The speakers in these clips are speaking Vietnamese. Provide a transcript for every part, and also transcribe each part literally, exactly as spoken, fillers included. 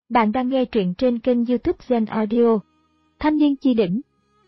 Bạn đang nghe truyện trên kênh YouTube Zen Audio. Thanh niên chi đỉnh.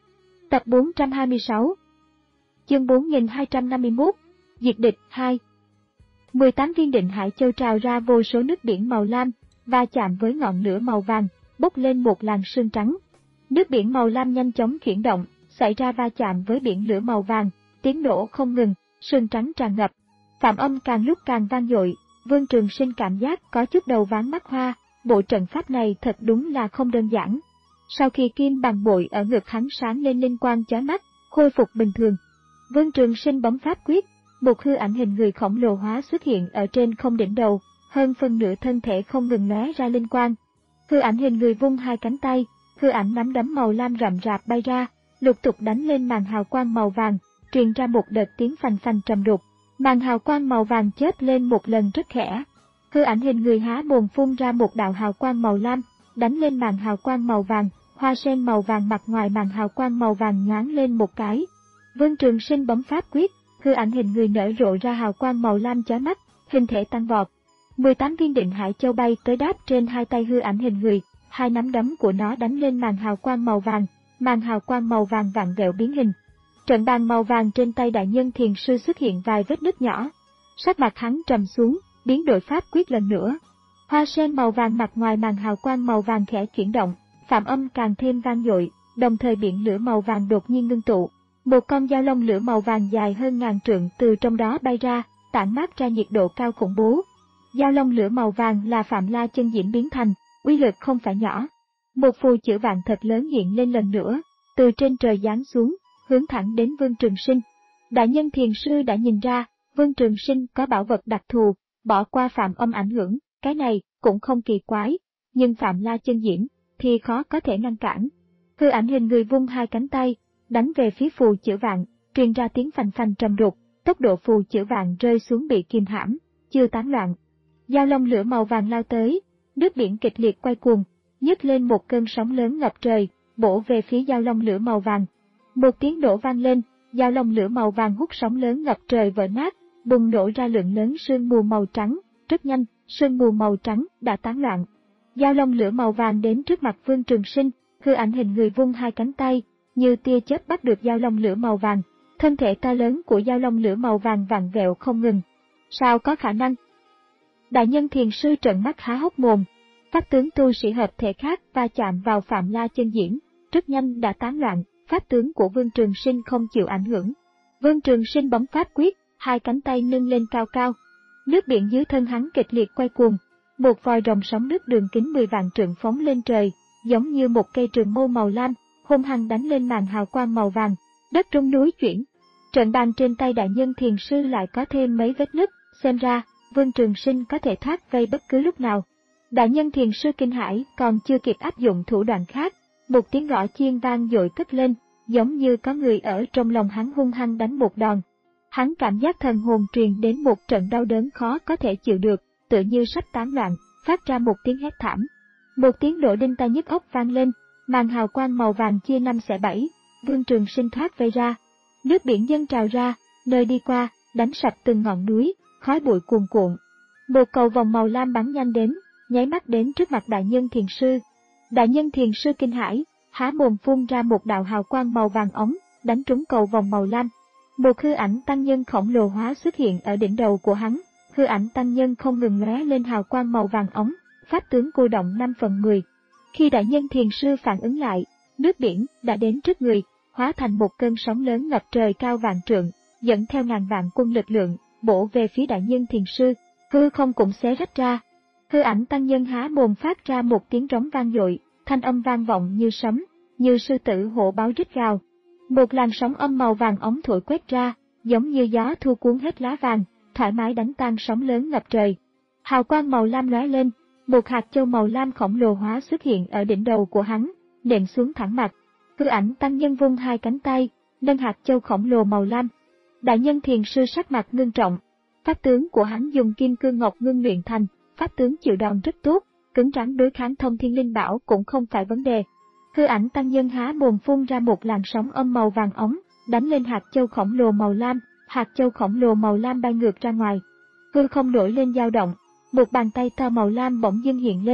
Tập bốn trăm hai mươi sáu. Chương bốn nghìn hai trăm năm mươi mốt. Diệt địch hai. mười tám viên định hải châu trào ra vô số nước biển màu lam, và chạm với ngọn lửa màu vàng, bốc lên một làn sương trắng. Nước biển màu lam nhanh chóng chuyển động, xảy ra va chạm với biển lửa màu vàng, tiếng nổ không ngừng, sương trắng tràn ngập. Phạm âm càng lúc càng vang dội, Vương Trường Sinh cảm giác có chút đầu váng mắt hoa. Bộ trận pháp này thật đúng là không đơn giản. Sau khi kim bằng bội ở ngực hắn sáng lên linh quang chói mắt, khôi phục bình thường, Vương Trường Sinh bấm pháp quyết, một hư ảnh hình người khổng lồ hóa xuất hiện ở trên không đỉnh đầu, hơn phân nửa thân thể không ngừng lóe ra linh quang. Hư ảnh hình người vung hai cánh tay, hư ảnh nắm đấm màu lam rậm rạp bay ra, lục tục đánh lên màn hào quang màu vàng, truyền ra một đợt tiếng phành phành trầm đục. Màn hào quang màu vàng chớp lên một lần rất khẽ. Hư ảnh hình người há mồm phun ra một đạo hào quang màu lam, đánh lên màn hào quang màu vàng, hoa sen màu vàng mặt ngoài màn hào quang màu vàng nhoáng lên một cái. Vương Trường Sinh bấm pháp quyết, hư ảnh hình người nở rộ ra hào quang màu lam chói mắt, hình thể tăng vọt. mười tám viên định hải châu bay tới đáp trên hai tay hư ảnh hình người, hai nắm đấm của nó đánh lên màn hào quang màu vàng, màn hào quang màu vàng vặn vẹo biến hình. Trận bàn màu vàng trên tay đại nhân thiền sư xuất hiện vài vết nứt nhỏ. Sắc mặt hắn trầm xuống, biến đổi pháp quyết lần nữa. Hoa sen màu vàng mặt ngoài màn hào quang màu vàng khẽ chuyển động, phạm âm càng thêm vang dội, đồng thời biển lửa màu vàng đột nhiên ngưng tụ. Một con dao long lửa màu vàng dài hơn ngàn trượng từ trong đó bay ra, tản mát ra nhiệt độ cao khủng bố. Dao long lửa màu vàng là Phạm La chân diễm biến thành, uy lực không phải nhỏ. Một phù chữ vàng thật lớn hiện lên lần nữa, từ trên trời giáng xuống, hướng thẳng đến Vương Trường Sinh. Đại nhân thiền sư đã nhìn ra, Vương Trường Sinh có bảo vật đặc thù, bỏ qua phạm âm ảnh hưởng, cái này cũng không kỳ quái, nhưng Phạm La chân diễm thì khó có thể ngăn cản. Hư ảnh hình người vung hai cánh tay, đánh về phía phù chữ vạn, truyền ra tiếng phành phành trầm đục, tốc độ phù chữ vạn rơi xuống bị kìm hãm, chưa tán loạn. Dao long lửa màu vàng lao tới, nước biển kịch liệt quay cuồng, nhấc lên một cơn sóng lớn ngập trời, bổ về phía dao long lửa màu vàng. Một tiếng nổ vang lên, dao long lửa màu vàng hút sóng lớn ngập trời vỡ nát, bùng nổ ra lượng lớn sương mù màu trắng, rất nhanh, sương mù màu trắng đã tán loạn. Dao long lửa màu vàng đến trước mặt Vương Trường Sinh, hư ảnh hình người vung hai cánh tay, như tia chớp bắt được dao long lửa màu vàng, thân thể to lớn của dao long lửa màu vàng vặn vẹo không ngừng. Sao có khả năng? Đại nhân thiền sư trợn mắt há hốc mồm, pháp tướng tu sĩ hợp thể khác va chạm vào Phạm La chân diễm, rất nhanh đã tán loạn, pháp tướng của Vương Trường Sinh không chịu ảnh hưởng. Vương Trường Sinh bấm pháp quyết, hai cánh tay nâng lên cao cao. Nước biển dưới thân hắn kịch liệt quay cuồng, một vòi rồng sóng nước đường kính mười vạn trượng phóng lên trời, giống như một cây trường mâu màu lam, hung hăng đánh lên màn hào quang màu vàng, đất rung núi chuyển. Trận bàn trên tay đại nhân thiền sư lại có thêm mấy vết nứt, xem ra, Vương Trường Sinh có thể thoát vây bất cứ lúc nào. Đại nhân thiền sư kinh hãi còn chưa kịp áp dụng thủ đoạn khác, một tiếng gõ chiên vang dội cất lên, giống như có người ở trong lòng hắn hung hăng đánh một đòn. Hắn cảm giác thần hồn truyền đến một trận đau đớn khó có thể chịu được, tựa như sắp tán loạn, phát ra một tiếng hét thảm. Một tiếng nổ đinh tai nhức óc vang lên, màn hào quang màu vàng chia năm xẻ bảy, Vương Trường Sinh thoát vây ra. Nước biển dâng trào ra, nơi đi qua, đánh sập từng ngọn núi, khói bụi cuồn cuộn. Một cầu vòng màu lam bắn nhanh đến, nháy mắt đến trước mặt đại nhân thiền sư. Đại nhân thiền sư kinh hãi, há mồm phun ra một đạo hào quang màu vàng ống, đánh trúng cầu vòng màu lam. Một hư ảnh tăng nhân khổng lồ hóa xuất hiện ở đỉnh đầu của hắn, hư ảnh tăng nhân không ngừng lóe lên hào quang màu vàng ống, pháp tướng cô động năm phần mười. Khi đại nhân thiền sư phản ứng lại, nước biển đã đến trước người, hóa thành một cơn sóng lớn ngập trời cao vạn trượng, dẫn theo ngàn vạn quân lực lượng, bổ về phía đại nhân thiền sư, hư không cũng xé rách ra. Hư ảnh tăng nhân há mồm phát ra một tiếng rống vang dội, thanh âm vang vọng như sấm, như sư tử hổ báo rít gào. Một làn sóng âm màu vàng ống thổi quét ra, giống như gió thu cuốn hết lá vàng, thoải mái đánh tan sóng lớn ngập trời. Hào quang màu lam lóe lên, một hạt châu màu lam khổng lồ hóa xuất hiện ở đỉnh đầu của hắn, nện xuống thẳng mặt. Hư ảnh tăng nhân vung hai cánh tay, nâng hạt châu khổng lồ màu lam. Đại nhân thiền sư sắc mặt ngưng trọng, pháp tướng của hắn dùng kim cương ngọc ngưng luyện thành, pháp tướng chịu đòn rất tốt, cứng rắn đối kháng thông thiên linh bảo cũng không phải vấn đề. Hư ảnh tăng nhân há mồm phun ra một làn sóng âm màu vàng ống, đánh lên hạt châu khổng lồ màu lam, hạt châu khổng lồ màu lam bay ngược ra ngoài. Hư không nổi lên dao động, một bàn tay to màu lam bỗng dưng hiện lên,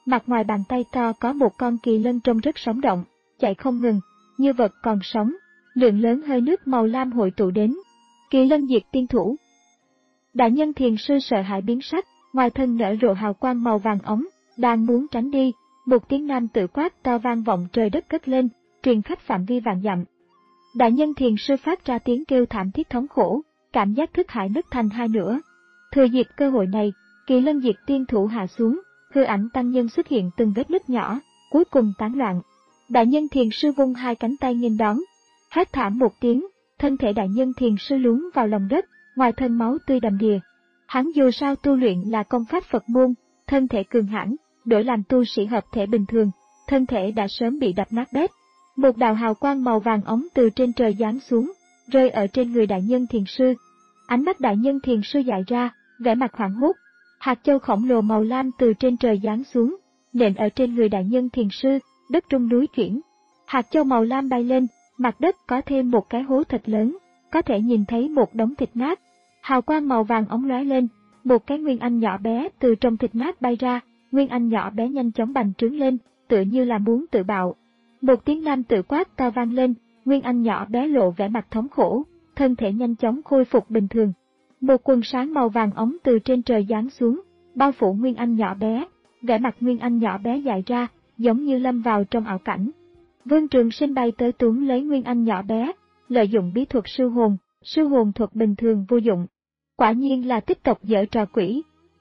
Mặt ngoài bàn tay to có một con kỳ lân trông rất sống động, chạy không ngừng, như vật còn sống, lượng lớn hơi nước màu lam hội tụ đến. Kỳ lân diệt tiên thủ. Đại nhân thiền sư sợ hãi biến sắc, ngoài thân nở rộ hào quang màu vàng ống, đang muốn tránh đi, một tiếng nam tự quát to vang vọng trời đất cất lên, truyền khắp phạm vi vạn dặm. Đại nhân thiền sư phát ra tiếng kêu thảm thiết thống khổ, cảm giác thức hải nứt thành hai nửa. Thừa dịp cơ hội này, kỳ lân diệt tiên thủ hạ xuống, hư ảnh tăng nhân xuất hiện từng vết nứt nhỏ, cuối cùng tán loạn. Đại nhân thiền sư vung hai cánh tay nghênh đón, hét thảm một tiếng, thân thể đại nhân thiền sư lún vào lòng đất, ngoài thân máu tươi đầm đìa. Hắn dù sao tu luyện là công pháp Phật môn, thân thể cường hãn, đổi làm tu sĩ hợp thể bình thường, thân thể đã sớm bị đập nát bét. Một đạo hào quang màu vàng ống từ trên trời giáng xuống, rơi ở trên người đại nhân thiền sư. Ánh mắt đại nhân thiền sư dại ra, vẻ mặt hoảng hốt. Hạt châu khổng lồ màu lam từ trên trời giáng xuống, nện ở trên người đại nhân thiền sư, đất rung núi chuyển. Hạt châu màu lam bay lên, mặt đất có thêm một cái hố thật lớn, có thể nhìn thấy một đống thịt nát. Hào quang màu vàng ống lóe lên, một cái nguyên anh nhỏ bé từ trong thịt nát bay ra, nguyên anh nhỏ bé nhanh chóng bành trướng lên, tựa như là muốn tự bạo. Một tiếng nam tự quát to vang lên, nguyên anh nhỏ bé lộ vẻ mặt thống khổ, thân thể nhanh chóng khôi phục bình thường. Một quần sáng màu vàng ống từ trên trời giáng xuống, bao phủ nguyên anh nhỏ bé, vẻ mặt nguyên anh nhỏ bé dại ra, giống như lâm vào trong ảo cảnh. Vương Trường Sinh bay tới túm lấy nguyên anh nhỏ bé, lợi dụng bí thuật sư hồn, sư hồn thuật bình thường vô dụng. Quả nhiên là tích tộc dở trò quỷ.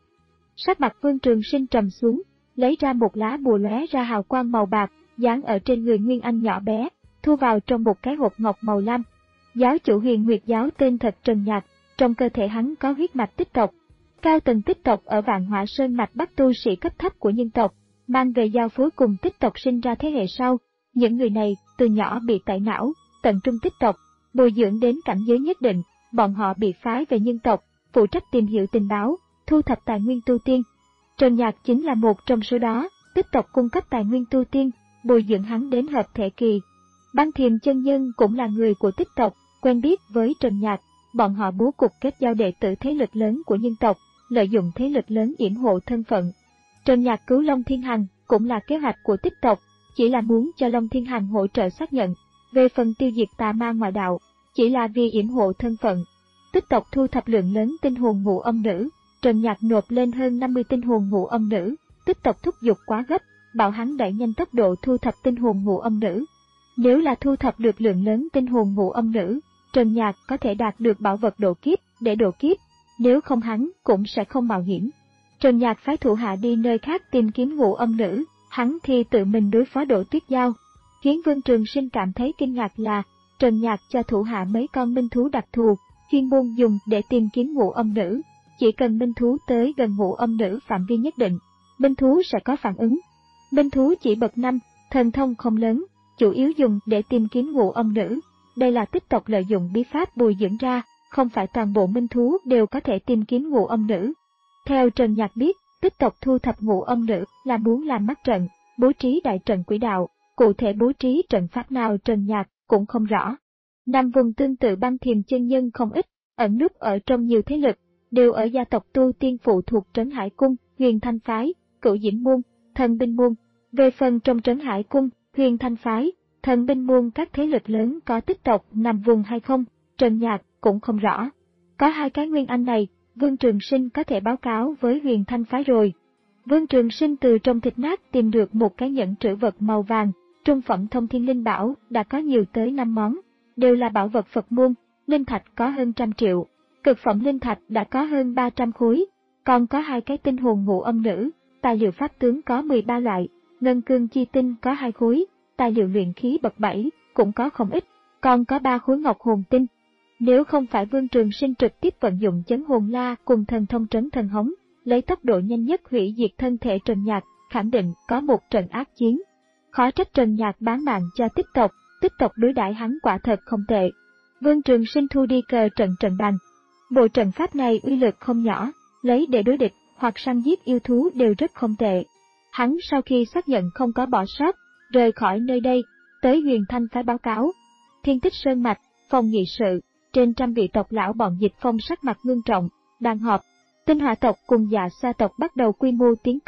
Sắc mặt Vương Trường Sinh trầm xuống, lấy ra một lá bùa lóe ra hào quang màu bạc, dán ở trên người nguyên anh nhỏ bé, thu vào trong một cái hộp ngọc màu lam. Giáo chủ Huyền Nguyệt giáo tên thật Trần Nhạc, trong cơ thể hắn có huyết mạch tích tộc. Cao tầng tích tộc ở Vạn Hỏa Sơn mạch bắt tu sĩ cấp thấp của nhân tộc, mang về giao phối cùng tích tộc sinh ra thế hệ sau. Những người này từ nhỏ bị tẩy não, tận trung tích tộc, bồi dưỡng đến cảnh giới nhất định, bọn họ bị phái về nhân tộc, phụ trách tìm hiểu tình báo, thu thập tài nguyên tu tiên. Trần Nhạc chính là một trong số đó, tích tộc cung cấp tài nguyên tu tiên, bồi dưỡng hắn đến hợp thể kỳ. Băng Thiềm chân nhân cũng là người của tích tộc, quen biết với Trần Nhạc, bọn họ bố cục kết giao đệ tử thế lực lớn của nhân tộc, lợi dụng thế lực lớn yểm hộ thân phận. Trần Nhạc cứu Long Thiên Hằng cũng là kế hoạch của tích tộc, chỉ là muốn cho Long Thiên Hằng hỗ trợ xác nhận. Về phần tiêu diệt tà ma ngoại đạo, chỉ là vì yểm hộ thân phận. Tích tộc thu thập lượng lớn tinh hồn ngũ âm nữ, Trần Nhạc nộp lên hơn năm mươi tinh hồn ngũ âm nữ, tích tộc thúc giục quá gấp, bảo hắn đẩy nhanh tốc độ thu thập tinh hồn ngũ âm nữ. Nếu là thu thập được lượng lớn tinh hồn ngũ âm nữ, Trần Nhạc có thể đạt được bảo vật độ kiếp để độ kiếp, nếu không hắn cũng sẽ không mạo hiểm. Trần Nhạc phái thủ hạ đi nơi khác tìm kiếm ngũ âm nữ, hắn thì tự mình đối phó Đỗ Tuyết Giao. Khiến Vương Trường Sinh cảm thấy kinh ngạc là, Trần Nhạc cho thủ hạ mấy con minh thú đặc thù, chuyên môn dùng để tìm kiếm ngũ âm nữ. Chỉ cần minh thú tới gần ngũ âm nữ phạm vi nhất định, minh thú sẽ có phản ứng. Minh thú chỉ bậc năm, thần thông không lớn, chủ yếu dùng để tìm kiếm ngũ âm nữ. Đây là tích tộc lợi dụng bí pháp bồi dưỡng ra, không phải toàn bộ minh thú đều có thể tìm kiếm ngũ âm nữ. Theo Trần Nhạc biết, tích tộc thu thập ngũ âm nữ là muốn làm mắt trận, bố trí đại trận quỷ đạo, cụ thể bố trí trận pháp nào Trần Nhạc cũng không rõ. Năm vùng tương tự Băng Thiềm chân nhân không ít, ẩn núp ở trong nhiều thế lực, đều ở gia tộc tu tiên phụ thuộc Trấn Hải Cung, Huyền Thanh Phái, Cửu Diễm Môn, Thần Binh Môn. Về phần trong Trấn Hải Cung, Huyền Thanh Phái, Thần Binh Môn các thế lực lớn có tích tộc nằm vùng hay không, Trần Nhạc cũng không rõ. Có hai cái nguyên anh này, Vương Trường Sinh có thể báo cáo với Huyền Thanh Phái rồi. Vương Trường Sinh từ trong thịt nát tìm được một cái nhẫn trữ vật màu vàng, trung phẩm thông thiên linh bảo đã có nhiều tới năm món, đều là bảo vật Phật môn, linh thạch có hơn trăm triệu, cực phẩm linh thạch đã có hơn ba trăm khối, còn có hai cái tinh hồn ngũ âm nữ, tài liệu pháp tướng có mười ba loại, ngân cương chi tinh có hai khối, tài liệu luyện khí bậc bảy cũng có không ít, còn có ba khối ngọc hồn tinh. Nếu không phải Vương Trường Sinh trực tiếp vận dụng chấn hồn la cùng thần thông trấn thần hống, lấy tốc độ nhanh nhất hủy diệt thân thể Trần Nhạc, khẳng định có một trận ác chiến. Khó trách Trần Nhạc bán mạng cho tích tộc, tích tộc đối đãi hắn quả thật không tệ. Vương Trường Sinh thu đi cờ trận trận bàn. Bộ trận pháp này uy lực không nhỏ, lấy để đối địch hoặc săn giết yêu thú đều rất không tệ. Hắn sau khi xác nhận không có bỏ sót, rời khỏi nơi đây, tới Huyền Thanh Phái báo cáo. Thiên Tích Sơn Mạch, phòng nghị sự, trên trăm vị tộc lão bọn Dịch Phong sắc mặt ngưng trọng, đang họp. Tinh Hỏa tộc cùng Dạ Xoa tộc bắt đầu quy mô tiến công,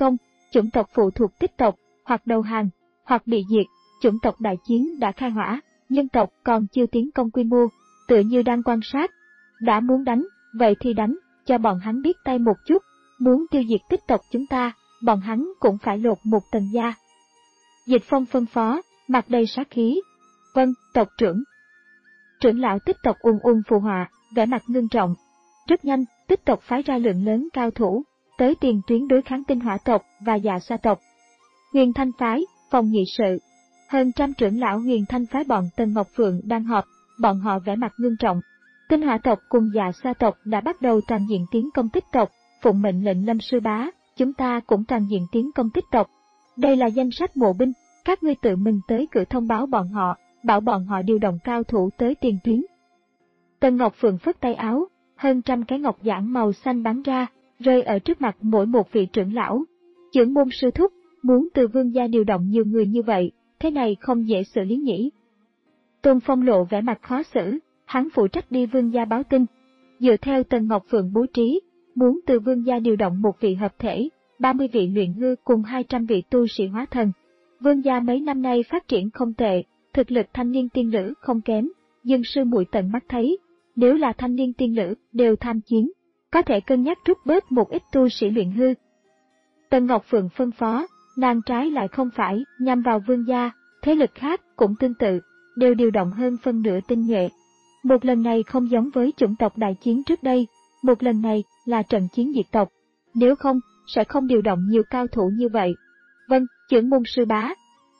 chủng tộc phụ thuộc tích tộc, hoặc đầu hàng, hoặc bị diệt, chủng tộc đại chiến đã khai hỏa, nhân tộc còn chưa tiến công quy mô, tựa như đang quan sát. Đã muốn đánh, vậy thì đánh, cho bọn hắn biết tay một chút, muốn tiêu diệt tích tộc chúng ta, bọn hắn cũng phải lột một tầng da. Dịch Phong phân phó, mặt đầy sát khí. Vâng, tộc trưởng. Trưởng lão tích tộc ung ung phù họa, vẻ mặt ngưng trọng. Rất nhanh, tích tộc phái ra lượng lớn cao thủ, tới tiền tuyến đối kháng tinh hỏa tộc và dạ sa tộc. Huyền Thanh phái, phòng nghị sự. Hơn trăm trưởng lão Huyền Thanh phái bọn Tần Ngọc Phượng đang họp, bọn họ vẻ mặt ngưng trọng. Tinh hỏa tộc cùng dạ sa tộc đã bắt đầu toàn diện tiến công tích tộc, phụng mệnh lệnh Lâm sư bá, chúng ta cũng toàn diện tiến công tích tộc. Đây là danh sách mộ binh, các ngươi tự mình tới cử thông báo bọn họ, bảo bọn họ điều động cao thủ tới tiền tuyến. Tần Ngọc Phượng phất tay áo, hơn trăm cái ngọc giản màu xanh bắn ra, rơi ở trước mặt mỗi một vị trưởng lão. Trưởng môn sư thúc, muốn từ vương gia điều động nhiều người như vậy, thế này không dễ xử lý nhỉ. Tôn Phong lộ vẻ mặt khó xử, hắn phụ trách đi vương gia báo tin. Dựa theo Tần Ngọc Phượng bố trí, muốn từ vương gia điều động một vị hợp thể, ba mươi vị luyện hư cùng hai trăm vị tu sĩ hóa thần. Vương gia mấy năm nay phát triển không tệ, thực lực thanh niên tiên lữ không kém, dân sư muội tận mắt thấy, nếu là thanh niên tiên lữ đều tham chiến, có thể cân nhắc rút bớt một ít tu sĩ luyện hư. Tần Ngọc Phượng phân phó, nàng trái lại không phải nhằm vào vương gia, thế lực khác cũng tương tự, đều điều động hơn phân nửa tinh nhuệ. Một lần này không giống với chủng tộc đại chiến trước đây, một lần này là trận chiến diệt tộc, nếu không, sẽ không điều động nhiều cao thủ như vậy. Vâng, trưởng môn sư bá.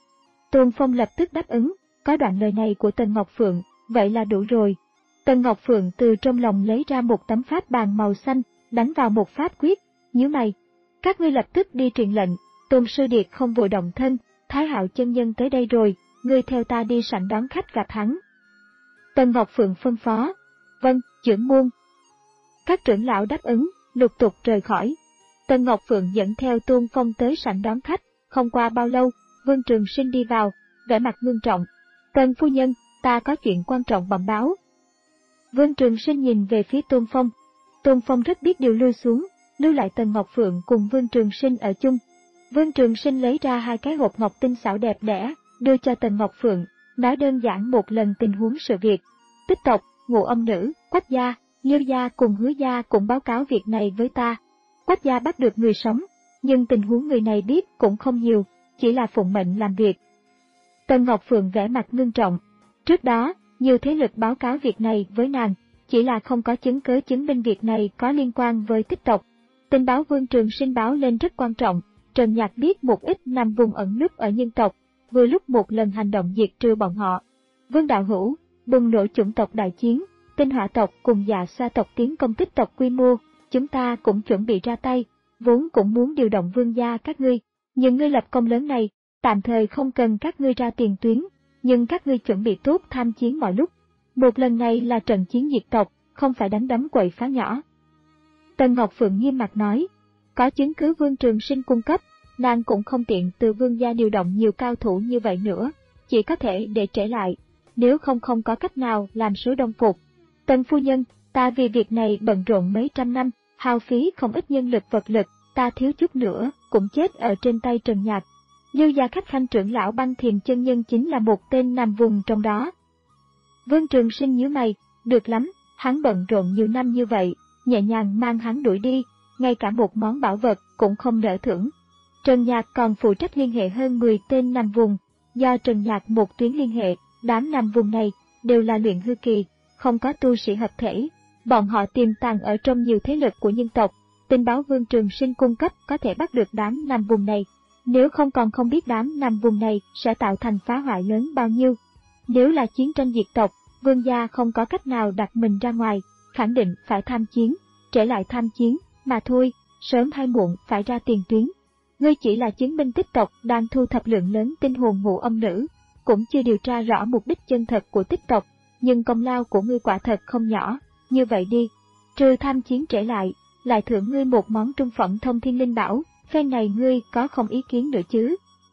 Tôn Phong lập tức đáp ứng, có đoạn lời này của Tần Ngọc Phượng, vậy là đủ rồi. Tần Ngọc Phượng từ trong lòng lấy ra một tấm pháp bàn màu xanh, đánh vào một pháp quyết, nhíu mày. Các ngươi lập tức đi truyền lệnh, Tôn Sư Điệt không vội động thân, Thái Hạo chân nhân tới đây rồi, ngươi theo ta đi sảnh đón khách gặp hắn. Tần Ngọc Phượng phân phó, vâng, trưởng môn. Các trưởng lão đáp ứng, lục tục rời khỏi. Tần Ngọc Phượng dẫn theo Tôn Phong tới sảnh đón khách, không qua bao lâu, Vương Trường Sinh đi vào, vẻ mặt ngưng trọng. Tần phu nhân, ta có chuyện quan trọng bẩm báo. Vương Trường Sinh nhìn về phía Tôn Phong. Tôn Phong rất biết điều lui xuống, lưu lại Tần Ngọc Phượng cùng Vương Trường Sinh ở chung. Vương Trường Sinh lấy ra hai cái hộp ngọc tinh xảo đẹp đẽ, đưa cho Tần Ngọc Phượng, nói đơn giản một lần tình huống sự việc. Tích tộc, Ngũ Âm Nữ, Quách gia, Liêu gia cùng Hứa gia cũng báo cáo việc này với ta. Quách gia bắt được người sống, nhưng tình huống người này biết cũng không nhiều, chỉ là phụng mệnh làm việc. Tần Ngọc Phượng vẻ mặt ngưng trọng. Trước đó, nhiều thế lực báo cáo việc này với nàng, chỉ là không có chứng cứ chứng minh việc này có liên quan với tích tộc. Tình báo Vương Trường Sinh báo lên rất quan trọng, Trần Nhạc biết một ít nằm vùng ẩn núp ở nhân tộc, vừa lúc một lần hành động diệt trừ bọn họ. Vương đạo hữu, bùng nổ chủng tộc đại chiến, tinh hỏa tộc cùng dạ sa tộc tiến công tích tộc quy mô, chúng ta cũng chuẩn bị ra tay, vốn cũng muốn điều động vương gia các ngươi, nhưng ngươi lập công lớn này, tạm thời không cần các ngươi ra tiền tuyến, nhưng các ngươi chuẩn bị tốt tham chiến mọi lúc. Một lần này là trận chiến diệt tộc, không phải đánh đấm quậy phá nhỏ. Tần Ngọc Phượng nghiêm mặt nói, có chứng cứ Vương Trường Sinh cung cấp, nàng cũng không tiện từ vương gia điều động nhiều cao thủ như vậy nữa, chỉ có thể để trễ lại, nếu không không có cách nào làm số đông phục. Tần phu nhân, ta vì việc này bận rộn mấy trăm năm, hao phí không ít nhân lực vật lực, ta thiếu chút nữa, cũng chết ở trên tay Trần Nhạc. Lưu gia khách khanh trưởng lão Băng Thiềm chân nhân chính là một tên nằm vùng trong đó. Vương Trường Sinh nhíu mày, được lắm, hắn bận rộn nhiều năm như vậy, nhẹ nhàng mang hắn đuổi đi, ngay cả một món bảo vật cũng không đỡ thưởng. Trần Nhạc còn phụ trách liên hệ hơn mười tên nằm vùng, do Trần Nhạc một tuyến liên hệ, đám nằm vùng này đều là luyện hư kỳ, không có tu sĩ hợp thể, bọn họ tiềm tàng ở trong nhiều thế lực của nhân tộc, tình báo Vương Trường Sinh cung cấp có thể bắt được đám nằm vùng này, nếu không còn không biết đám nằm vùng này sẽ tạo thành phá hoại lớn bao nhiêu. Nếu là chiến tranh diệt tộc, vương gia không có cách nào đặt mình ra ngoài, khẳng định phải tham chiến, trở lại tham chiến, mà thôi, sớm hay muộn phải ra tiền tuyến. Ngươi chỉ là chứng minh tích tộc đang thu thập lượng lớn tinh hồn Ngũ Âm Nữ, cũng chưa điều tra rõ mục đích chân thật của tích tộc, nhưng công lao của ngươi quả thật không nhỏ, như vậy đi, trừ tham chiến trở lại, lại thưởng ngươi một món trung phẩm thông thiên linh bảo, phen này ngươi có không ý kiến nữa chứ?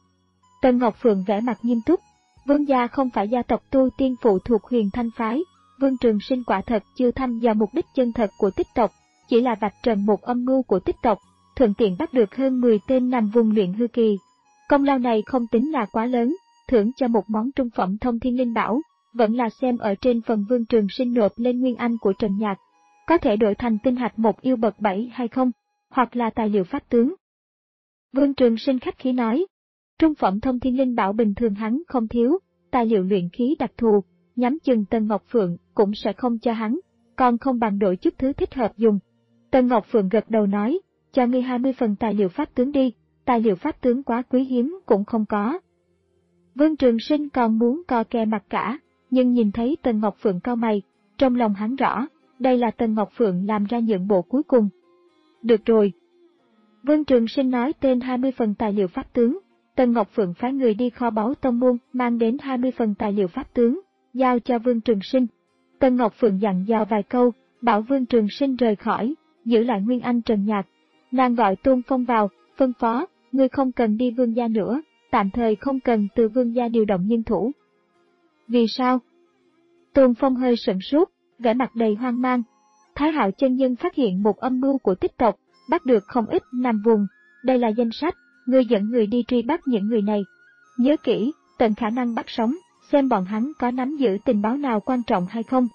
Tần Ngọc Phượng vẻ mặt nghiêm túc, vương gia không phải gia tộc tu tiên phụ thuộc Huyền Thanh phái, Vương Trường Sinh quả thật chưa thăm dò mục đích chân thật của tích tộc, chỉ là vạch trần một âm mưu của tích tộc, thuận tiện bắt được hơn mười tên nằm vùng luyện hư kỳ. Công lao này không tính là quá lớn, thưởng cho một món trung phẩm thông thiên linh bảo, vẫn là xem ở trên phần Vương Trường Sinh nộp lên nguyên anh của Trần Nhạc. Có thể đổi thành tinh hạch một yêu bậc bảy hay không, hoặc là tài liệu pháp tướng. Vương Trường Sinh khách khí nói, trung phẩm thông thiên linh bảo bình thường hắn không thiếu, tài liệu luyện khí đặc thù, nhắm chừng Tần Ngọc Phượng cũng sẽ không cho hắn, còn không bằng đổi chút thứ thích hợp dùng. Tần Ngọc Phượng gật đầu nói, cho ngươi hai mươi phần tài liệu pháp tướng đi, tài liệu pháp tướng quá quý hiếm cũng không có. Vương Trường Sinh còn muốn co kè mặt cả, nhưng nhìn thấy Tần Ngọc Phượng cau mày, trong lòng hắn rõ, đây là Tần Ngọc Phượng làm ra nhượng bộ cuối cùng. Được rồi. Vương Trường Sinh nói tên hai mươi phần tài liệu pháp tướng, Tần Ngọc Phượng phái người đi kho báu tông môn mang đến hai mươi phần tài liệu pháp tướng, giao cho Vương Trường Sinh. Tần Ngọc Phượng dặn dò vài câu, bảo Vương Trường Sinh rời khỏi, giữ lại Nguyên Anh Trần Nhạc. Nàng gọi Tôn Phong vào, phân phó, ngươi không cần đi Vương gia nữa, tạm thời không cần từ Vương gia điều động nhân thủ. Vì sao? Tôn Phong hơi sửng sốt, vẻ mặt đầy hoang mang. Thái Hạo chân nhân phát hiện một âm mưu của tích tộc, bắt được không ít nằm vùng, đây là danh sách, ngươi dẫn người đi truy bắt những người này. Nhớ kỹ, tận khả năng bắt sống, xem bọn hắn có nắm giữ tình báo nào quan trọng hay không.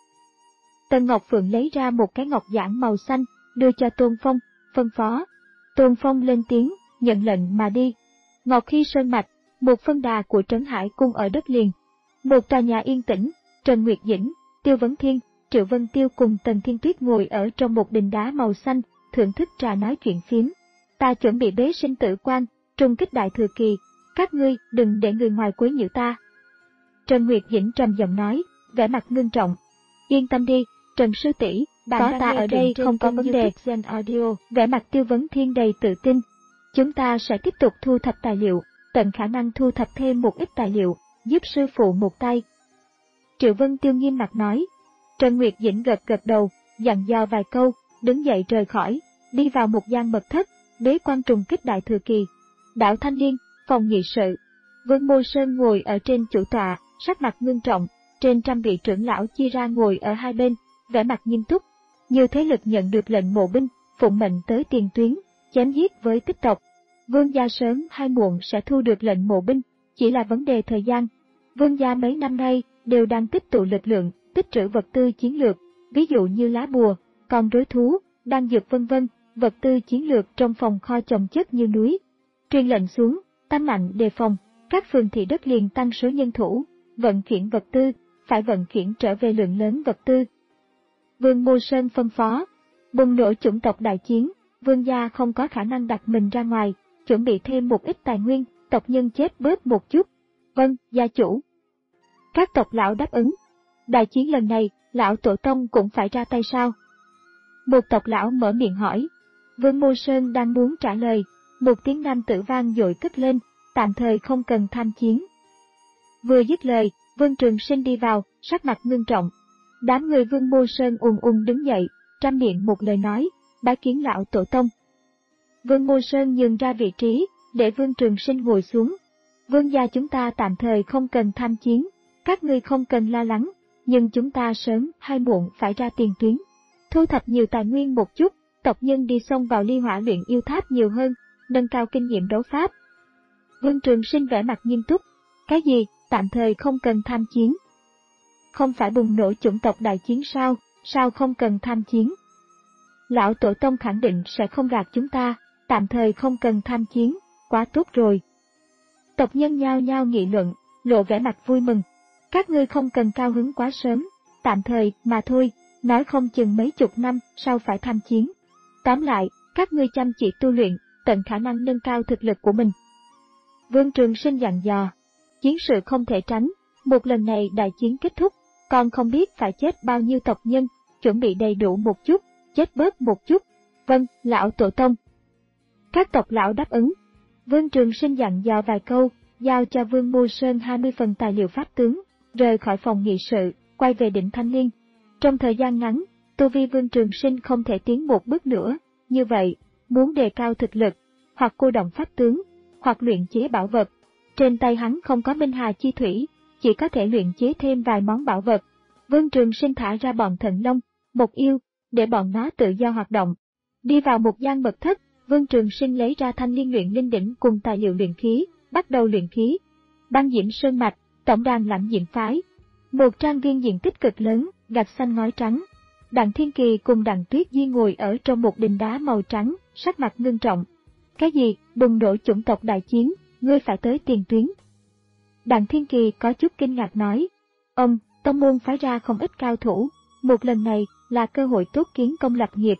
Tần Ngọc Phượng lấy ra một cái ngọc giản màu xanh, đưa cho Tôn Phong, phân phó. Tôn Phong lên tiếng, nhận lệnh mà đi. Ngọc Khi Sơn Mạch, một phân đà của Trấn Hải Cung ở đất liền. Một tòa nhà yên tĩnh, Trần Nguyệt Dĩnh, Tiêu Vấn Thiên, Triệu Vân Tiêu cùng Tần Thiên Tuyết ngồi ở trong một đình đá màu xanh, thưởng thức trà nói chuyện phiếm. Ta chuẩn bị bế sinh tử quan, trùng kích đại thừa kỳ, các ngươi đừng để người ngoài quấy nhiễu ta. Trần Nguyệt Dĩnh trầm giọng nói, vẻ mặt ngưng trọng. Yên tâm đi, Trần sư tỷ, có ta ở đây không có vấn đề. Vẻ mặt Tiêu Vấn Thiên đầy tự tin. Chúng ta sẽ tiếp tục thu thập tài liệu, tận khả năng thu thập thêm một ít tài liệu, giúp sư phụ một tay. Triệu Vân Tiêu nghiêm mặt nói. Trần Nguyệt Dĩnh gật gật đầu, dặn dò vài câu, đứng dậy rời khỏi, đi vào một gian mật thất, bế quan trùng kích đại thừa kỳ. Đảo Thanh Liên, phòng nghị sự. Vương Mô Sơn ngồi ở trên chủ tọa, sắc mặt ngưng trọng, trên trăm vị trưởng lão chia ra ngồi ở hai bên, vẻ mặt nghiêm túc. Nhiều thế lực nhận được lệnh mộ binh, phụng mệnh tới tiền tuyến, chém giết với tích tộc. Vương gia sớm hay muộn sẽ thu được lệnh mộ binh, chỉ là vấn đề thời gian. Vương gia mấy năm nay đều đang tích tụ lực lượng, tích trữ vật tư chiến lược, ví dụ như lá bùa, con rối thú, đan dược vân vân, vật tư chiến lược trong phòng kho chồng chất như núi. Truyền lệnh xuống, tăng mạnh đề phòng, các phường thị đất liền tăng số nhân thủ, vận chuyển vật tư, phải vận chuyển trở về lượng lớn vật tư. Vương Mô Sơn phân phó, bùng nổ chủng tộc đại chiến, vương gia không có khả năng đặt mình ra ngoài, chuẩn bị thêm một ít tài nguyên, tộc nhân chết bớt một chút. Vâng, gia chủ. Các tộc lão đáp ứng. Đại chiến lần này, lão tổ tông cũng phải ra tay sao? Một tộc lão mở miệng hỏi. Vương Mô Sơn đang muốn trả lời, một tiếng nam tử vang dội cất lên, tạm thời không cần tham chiến. Vừa dứt lời, Vương Trường Sinh đi vào, sắc mặt ngưng trọng. Đám người Vương Mô Sơn ùn ùn đứng dậy, trăm miệng một lời nói, bái kiến lão tổ tông. Vương Mô Sơn nhường ra vị trí, để Vương Trường Sinh ngồi xuống. Vương gia chúng ta tạm thời không cần tham chiến, các ngươi không cần lo lắng, nhưng chúng ta sớm hay muộn phải ra tiền tuyến. Thu thập nhiều tài nguyên một chút, tộc nhân đi xông vào ly hỏa luyện yêu tháp nhiều hơn, nâng cao kinh nghiệm đấu pháp. Vương Trường Sinh vẻ mặt nghiêm túc. Cái gì, tạm thời không cần tham chiến? Không phải bùng nổ chủng tộc đại chiến sao, sao không cần tham chiến? Lão tổ tông khẳng định sẽ không gạt chúng ta, tạm thời không cần tham chiến, quá tốt rồi. Tộc nhân nhao nhao nghị luận, lộ vẻ mặt vui mừng. Các ngươi không cần cao hứng quá sớm, tạm thời mà thôi, nói không chừng mấy chục năm sau phải tham chiến. Tóm lại, các ngươi chăm chỉ tu luyện, tận khả năng nâng cao thực lực của mình. Vương Trường Sinh dặn dò, chiến sự không thể tránh, một lần này đại chiến kết thúc, còn không biết phải chết bao nhiêu tộc nhân, chuẩn bị đầy đủ một chút, chết bớt một chút. Vâng, lão tổ tông. Các tộc lão đáp ứng. Vương Trường Sinh dặn dò vài câu, giao cho Vương Mô Sơn hai mươi phần tài liệu pháp tướng, rời khỏi phòng nghị sự, quay về đỉnh Thanh Liên. Trong thời gian ngắn, tu vi Vương Trường Sinh không thể tiến một bước nữa, như vậy, muốn đề cao thực lực, hoặc cô động pháp tướng, hoặc luyện chế bảo vật. Trên tay hắn không có Minh Hà chi thủy, chỉ có thể luyện chế thêm vài món bảo vật. Vương Trường Sinh thả ra bọn Thần Long, Một Yêu, để bọn nó tự do hoạt động. Đi vào một gian mật thất, Vương Trường Sinh lấy ra thanh liên luyện linh đỉnh cùng tài liệu luyện khí, bắt đầu luyện khí. Băng Diễm Sơn Mạch, tổng đàn Lãnh Diễm phái. Một trang viên diện tích cực lớn, gạch xanh ngói trắng. Đặng Thiên Kỳ cùng Đặng Tuyết Di ngồi ở trong một đình đá màu trắng, sắc mặt ngưng trọng. Cái gì, bùng nổ chủng tộc đại chiến, ngươi phải tới tiền tuyến. Đặng Thiên Kỳ có chút kinh ngạc nói. Ông, tông môn phái ra không ít cao thủ, một lần này là cơ hội tốt kiến công lập nghiệp.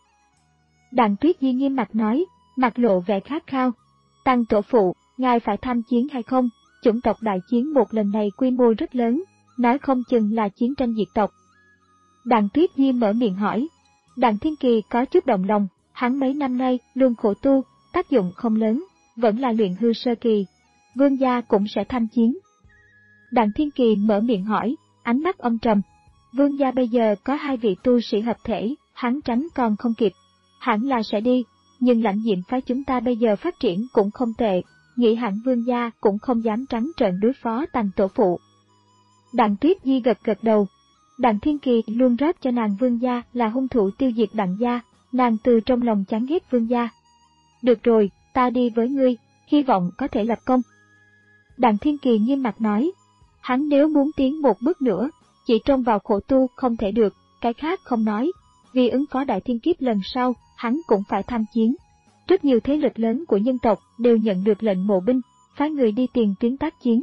Đặng Tuyết Di nghiêm mặt nói, mặt lộ vẻ khát khao. Tăng tổ phụ, ngài phải tham chiến hay không? Chủng tộc đại chiến một lần này quy mô rất lớn, nói không chừng là chiến tranh diệt tộc. Đặng Tuyết Di mở miệng hỏi. Đặng Thiên Kỳ có chút động lòng, hắn mấy năm nay luôn khổ tu, tác dụng không lớn, vẫn là luyện hư sơ kỳ. Vương gia cũng sẽ tham chiến. Đặng Thiên Kỳ mở miệng hỏi, ánh mắt âm trầm. Vương gia bây giờ có hai vị tu sĩ hợp thể, hắn tránh còn không kịp. Hẳn là sẽ đi, nhưng Lãnh Diễm phái chúng ta bây giờ phát triển cũng không tệ, nghĩ hẳn vương gia cũng không dám trắng trợn đối phó Tằng tổ phụ. Đặng Tuyết Di gật gật đầu. Đặng Thiên Kỳ luôn rót cho nàng vương gia là hung thủ tiêu diệt Đặng gia, nàng từ trong lòng chán ghét vương gia. Được rồi, ta đi với ngươi, hy vọng có thể lập công. Đặng Thiên Kỳ nghiêm mặt nói, hắn nếu muốn tiến một bước nữa, chỉ trông vào khổ tu không thể được, cái khác không nói, vì ứng phó đại thiên kiếp lần sau, hắn cũng phải tham chiến. Rất nhiều thế lực lớn của nhân tộc đều nhận được lệnh mộ binh, phái người đi tiền tuyến tác chiến.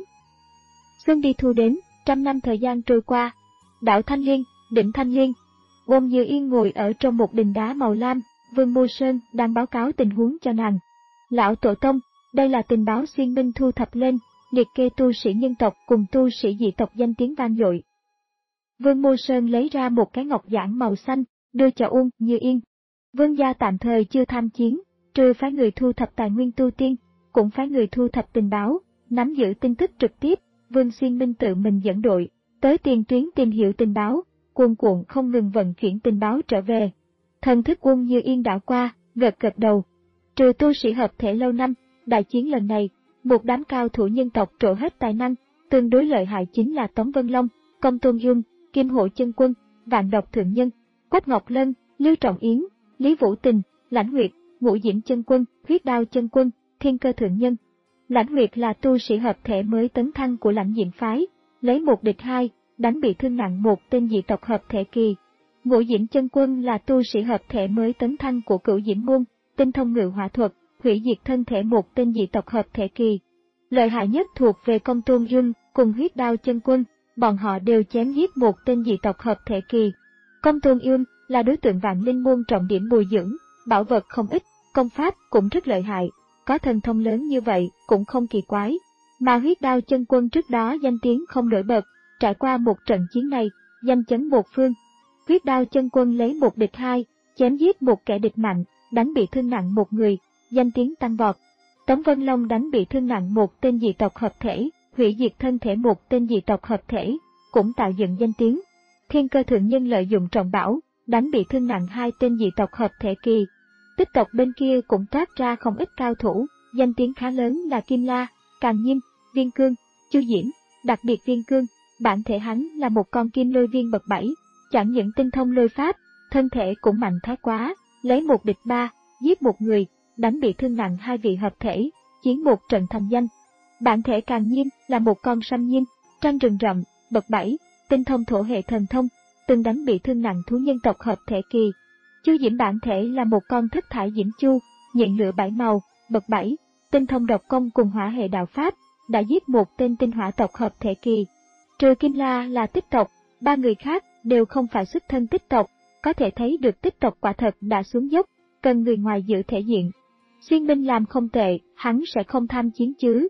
Xuân đi thu đến, trăm năm thời gian trôi qua. Đảo Thanh Liên, đỉnh Thanh Liên. Ôn Như Yên ngồi ở trong một đình đá màu lam, Vương Mô Sơn đang báo cáo tình huống cho nàng. Lão Tổ Tông, đây là tình báo xuyên minh thu thập lên, liệt kê tu sĩ nhân tộc cùng tu sĩ dị tộc danh tiếng vang dội. Vương Mô Sơn lấy ra một cái ngọc giản màu xanh, đưa cho Ôn Như Yên. Vương gia tạm thời chưa tham chiến, trừ phái người thu thập tài nguyên tu tiên, cũng phái người thu thập tình báo, nắm giữ tin tức trực tiếp. Vương Xuyên Minh tự mình dẫn đội, tới tiền tuyến tìm hiểu tình báo, cuồn cuộn không ngừng vận chuyển tình báo trở về. Thần thức Ôn Như Yên đảo qua, gật gật đầu. Trừ tu sĩ hợp thể lâu năm, đại chiến lần này, một đám cao thủ nhân tộc trổ hết tài năng, tương đối lợi hại chính là Tống Vân Long, Công Tôn Dung, Kim Hộ Chân Quân, Vạn Độc Thượng Nhân, Quách Ngọc Lân, Lưu Trọng Yến, Lý Vũ Tình, Lãnh Nguyệt, Ngũ Diễm Chân Quân, Huyết Đao Chân Quân, Thiên Cơ Thượng Nhân. Lãnh Nguyệt là tu sĩ hợp thể mới tấn thăng của Lãnh Diễm phái, lấy một địch hai, đánh bị thương nặng một tên dị tộc hợp thể kỳ. Ngũ Diễm Chân Quân là tu sĩ hợp thể mới tấn thăng của Cửu Diễm môn, tinh thông ngự hỏa thuật, hủy diệt thân thể một tên dị tộc hợp thể kỳ. Lợi hại nhất thuộc về Công Tôn Dung cùng Huyết Đao Chân Quân, bọn họ đều chém giết một tên dị tộc hợp thể kỳ. Công Tôn Dung là đối tượng Vạn Linh môn trọng điểm bồi dưỡng, bảo vật không ít, công pháp cũng rất lợi hại, có thần thông lớn như vậy cũng không kỳ quái. Mà Huyết Đao Chân Quân trước đó danh tiếng không nổi bật, trải qua một trận chiến này, danh chấn một phương. Huyết Đao Chân Quân lấy một địch hai, chém giết một kẻ địch mạnh, đánh bị thương nặng một người, danh tiếng tăng vọt. Tống Vân Long đánh bị thương nặng một tên dị tộc hợp thể, hủy diệt thân thể một tên dị tộc hợp thể, cũng tạo dựng danh tiếng. Thiên Cơ Thượng Nhân lợi dụng trọng bảo, đánh bị thương nặng hai tên dị tộc hợp thể kỳ. Tích tộc bên kia cũng toát ra không ít cao thủ, danh tiếng khá lớn là Kim La, Càn Nhiêm, Viên Cương, Chu Diễm, đặc biệt Viên Cương, bản thể hắn là một con kim lôi viên bậc bảy, chẳng những tinh thông lôi pháp, thân thể cũng mạnh thái quá, lấy một địch ba, giết một người, đánh bị thương nặng hai vị hợp thể, chiến một trận thành danh. Bản thể Càn Nhiêm là một con sâm nhiêm, trăng rừng rậm, bậc bảy, tinh thông thổ hệ thần thông, từng đánh bị thương nặng thú nhân tộc hợp thể kỳ. Chu Diễm bản thể là một con thất thải diễm chu, nhện lửa bảy màu, bậc bảy, tinh thông độc công cùng hỏa hệ đạo pháp, đã giết một tên tinh hỏa tộc hợp thể kỳ. Trừ Kim La là tích tộc, ba người khác đều không phải xuất thân tích tộc, có thể thấy được tích tộc quả thật đã xuống dốc, cần người ngoài giữ thể diện. Xuyên Minh làm không tệ, hắn sẽ không tham chiến chứ?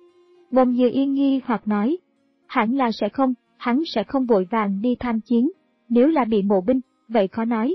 Bồng Như Yên nghi hoặc nói, hẳn là sẽ không, hắn sẽ không vội vàng đi tham chiến, nếu là bị mộ binh, vậy khó nói.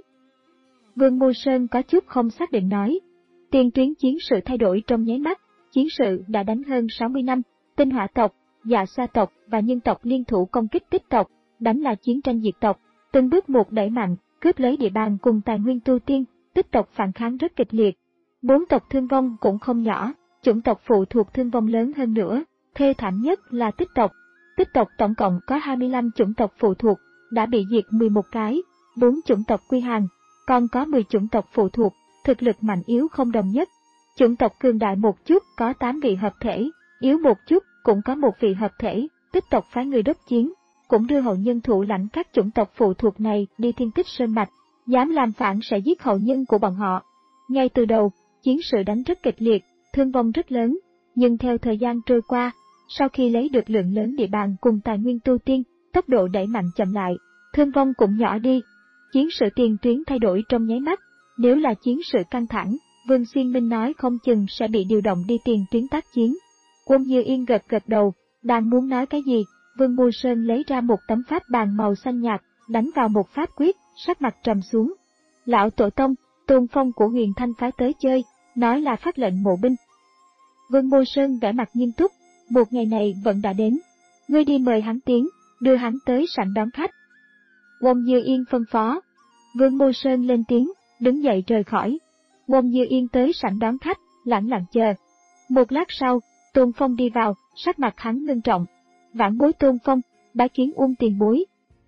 Vương Mô Sơn có chút không xác định nói, tiền tuyến chiến sự thay đổi trong nháy mắt, chiến sự đã đánh hơn sáu mươi năm, tinh hỏa tộc, dạ xoa tộc và nhân tộc liên thủ công kích tích tộc, đánh là chiến tranh diệt tộc, từng bước một đẩy mạnh, cướp lấy địa bàn cùng tài nguyên tu tiên, tích tộc phản kháng rất kịch liệt. Bốn tộc thương vong cũng không nhỏ, chủng tộc phụ thuộc thương vong lớn hơn nữa, thê thảm nhất là tích tộc. Tích tộc tổng cộng có hai mươi lăm chủng tộc phụ thuộc, đã bị diệt mười một cái, bốn chủng tộc quy hàng, còn có mười chủng tộc phụ thuộc, thực lực mạnh yếu không đồng nhất, Chủng tộc cường đại một chút có tám vị hợp thể, yếu một chút cũng có một vị hợp thể. Tích tộc phái người đốc chiến, cũng đưa hậu nhân thủ lãnh các chủng tộc phụ thuộc này đi Thiên Tích Sơn Mạch, dám làm phản sẽ giết hậu nhân của bọn họ. Ngay từ đầu, chiến sự đánh rất kịch liệt, thương vong rất lớn, nhưng theo thời gian trôi qua, sau khi lấy được lượng lớn địa bàn cùng tài nguyên tu tiên, tốc độ đẩy mạnh chậm lại, thương vong cũng nhỏ đi. Chiến sự tiền tuyến thay đổi trong nháy mắt, nếu là chiến sự căng thẳng, Vương Xuyên Minh nói không chừng sẽ bị điều động đi tiền tuyến tác chiến. Quân Như Yên gật gật đầu, đang muốn nói cái gì, Vương Mưu Sơn lấy ra một tấm pháp bàn màu xanh nhạt, đánh vào một pháp quyết, sắc mặt trầm xuống. Lão tổ tông, Tôn Phong của Huyền Thanh phái tới chơi, nói là phát lệnh mộ binh. Vương Mưu Sơn vẻ mặt nghiêm túc, một ngày này vẫn đã đến. Ngươi đi mời hắn tiến, đưa hắn tới sảnh đón khách. Quân Như Yên phân phó. Vương Mưu Sơn lên tiếng, đứng dậy rời khỏi. Quân Như Yên tới sảnh đón khách, lặng lặng chờ. Một lát sau, Tôn Phong đi vào, sắc mặt hắn ngưng trọng. Vãn bối Tôn Phong, bái kiến Uông tiền bối.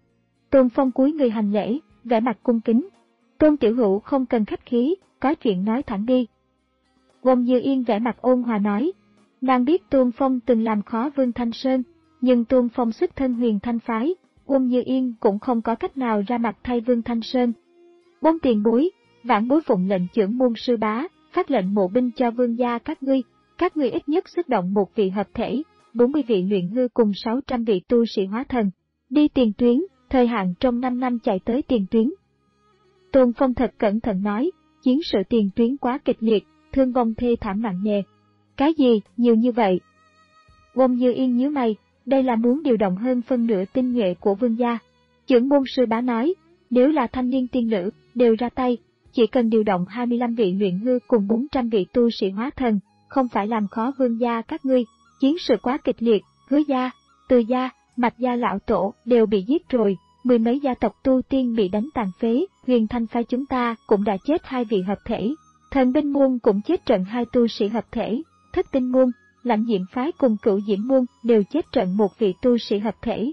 Tôn Phong cúi người hành lễ, vẻ mặt cung kính. Tôn tiểu hữu không cần khách khí, có chuyện nói thẳng đi. Quân Như Yên vẻ mặt ôn hòa nói. Nàng biết Tôn Phong từng làm khó Vương Thanh Sơn, nhưng Tôn Phong xuất thân Huyền Thanh phái, Quân Như Yên cũng không có cách nào ra mặt thay Vương Thanh Sơn. Bôn tiền bối, vãn bối phụng lệnh trưởng môn sư bá, phát lệnh mộ binh cho vương gia các ngươi, các ngươi ít nhất xuất động một vị hợp thể, bốn mươi vị luyện hư cùng sáu trăm vị tu sĩ hóa thần, đi tiền tuyến, thời hạn trong năm năm chạy tới tiền tuyến. Tôn Phong thật cẩn thận nói, chiến sự tiền tuyến quá kịch liệt, thương vong thê thảm nặng nề. Cái gì, nhiều như vậy? Quân Như Yên nhíu mày, đây là muốn điều động hơn phân nửa tinh nhuệ của vương gia. Trưởng môn sư bá nói, nếu là thanh niên tiên nữ, đều ra tay, chỉ cần điều động hai mươi lăm vị luyện hư cùng bốn trăm vị tu sĩ hóa thần, không phải làm khó vương gia các ngươi. Chiến sự quá kịch liệt, Hứa gia, Từ gia, Mạch gia lão tổ đều bị giết rồi, mười mấy gia tộc tu tiên bị đánh tàn phế, Huyền Thanh phái chúng ta cũng đã chết hai vị hợp thể, Thần Binh môn cũng chết trận hai tu sĩ hợp thể, Thất Tinh môn, Lãnh Diễm phái cùng Cửu Diễm môn đều chết trận một vị tu sĩ hợp thể.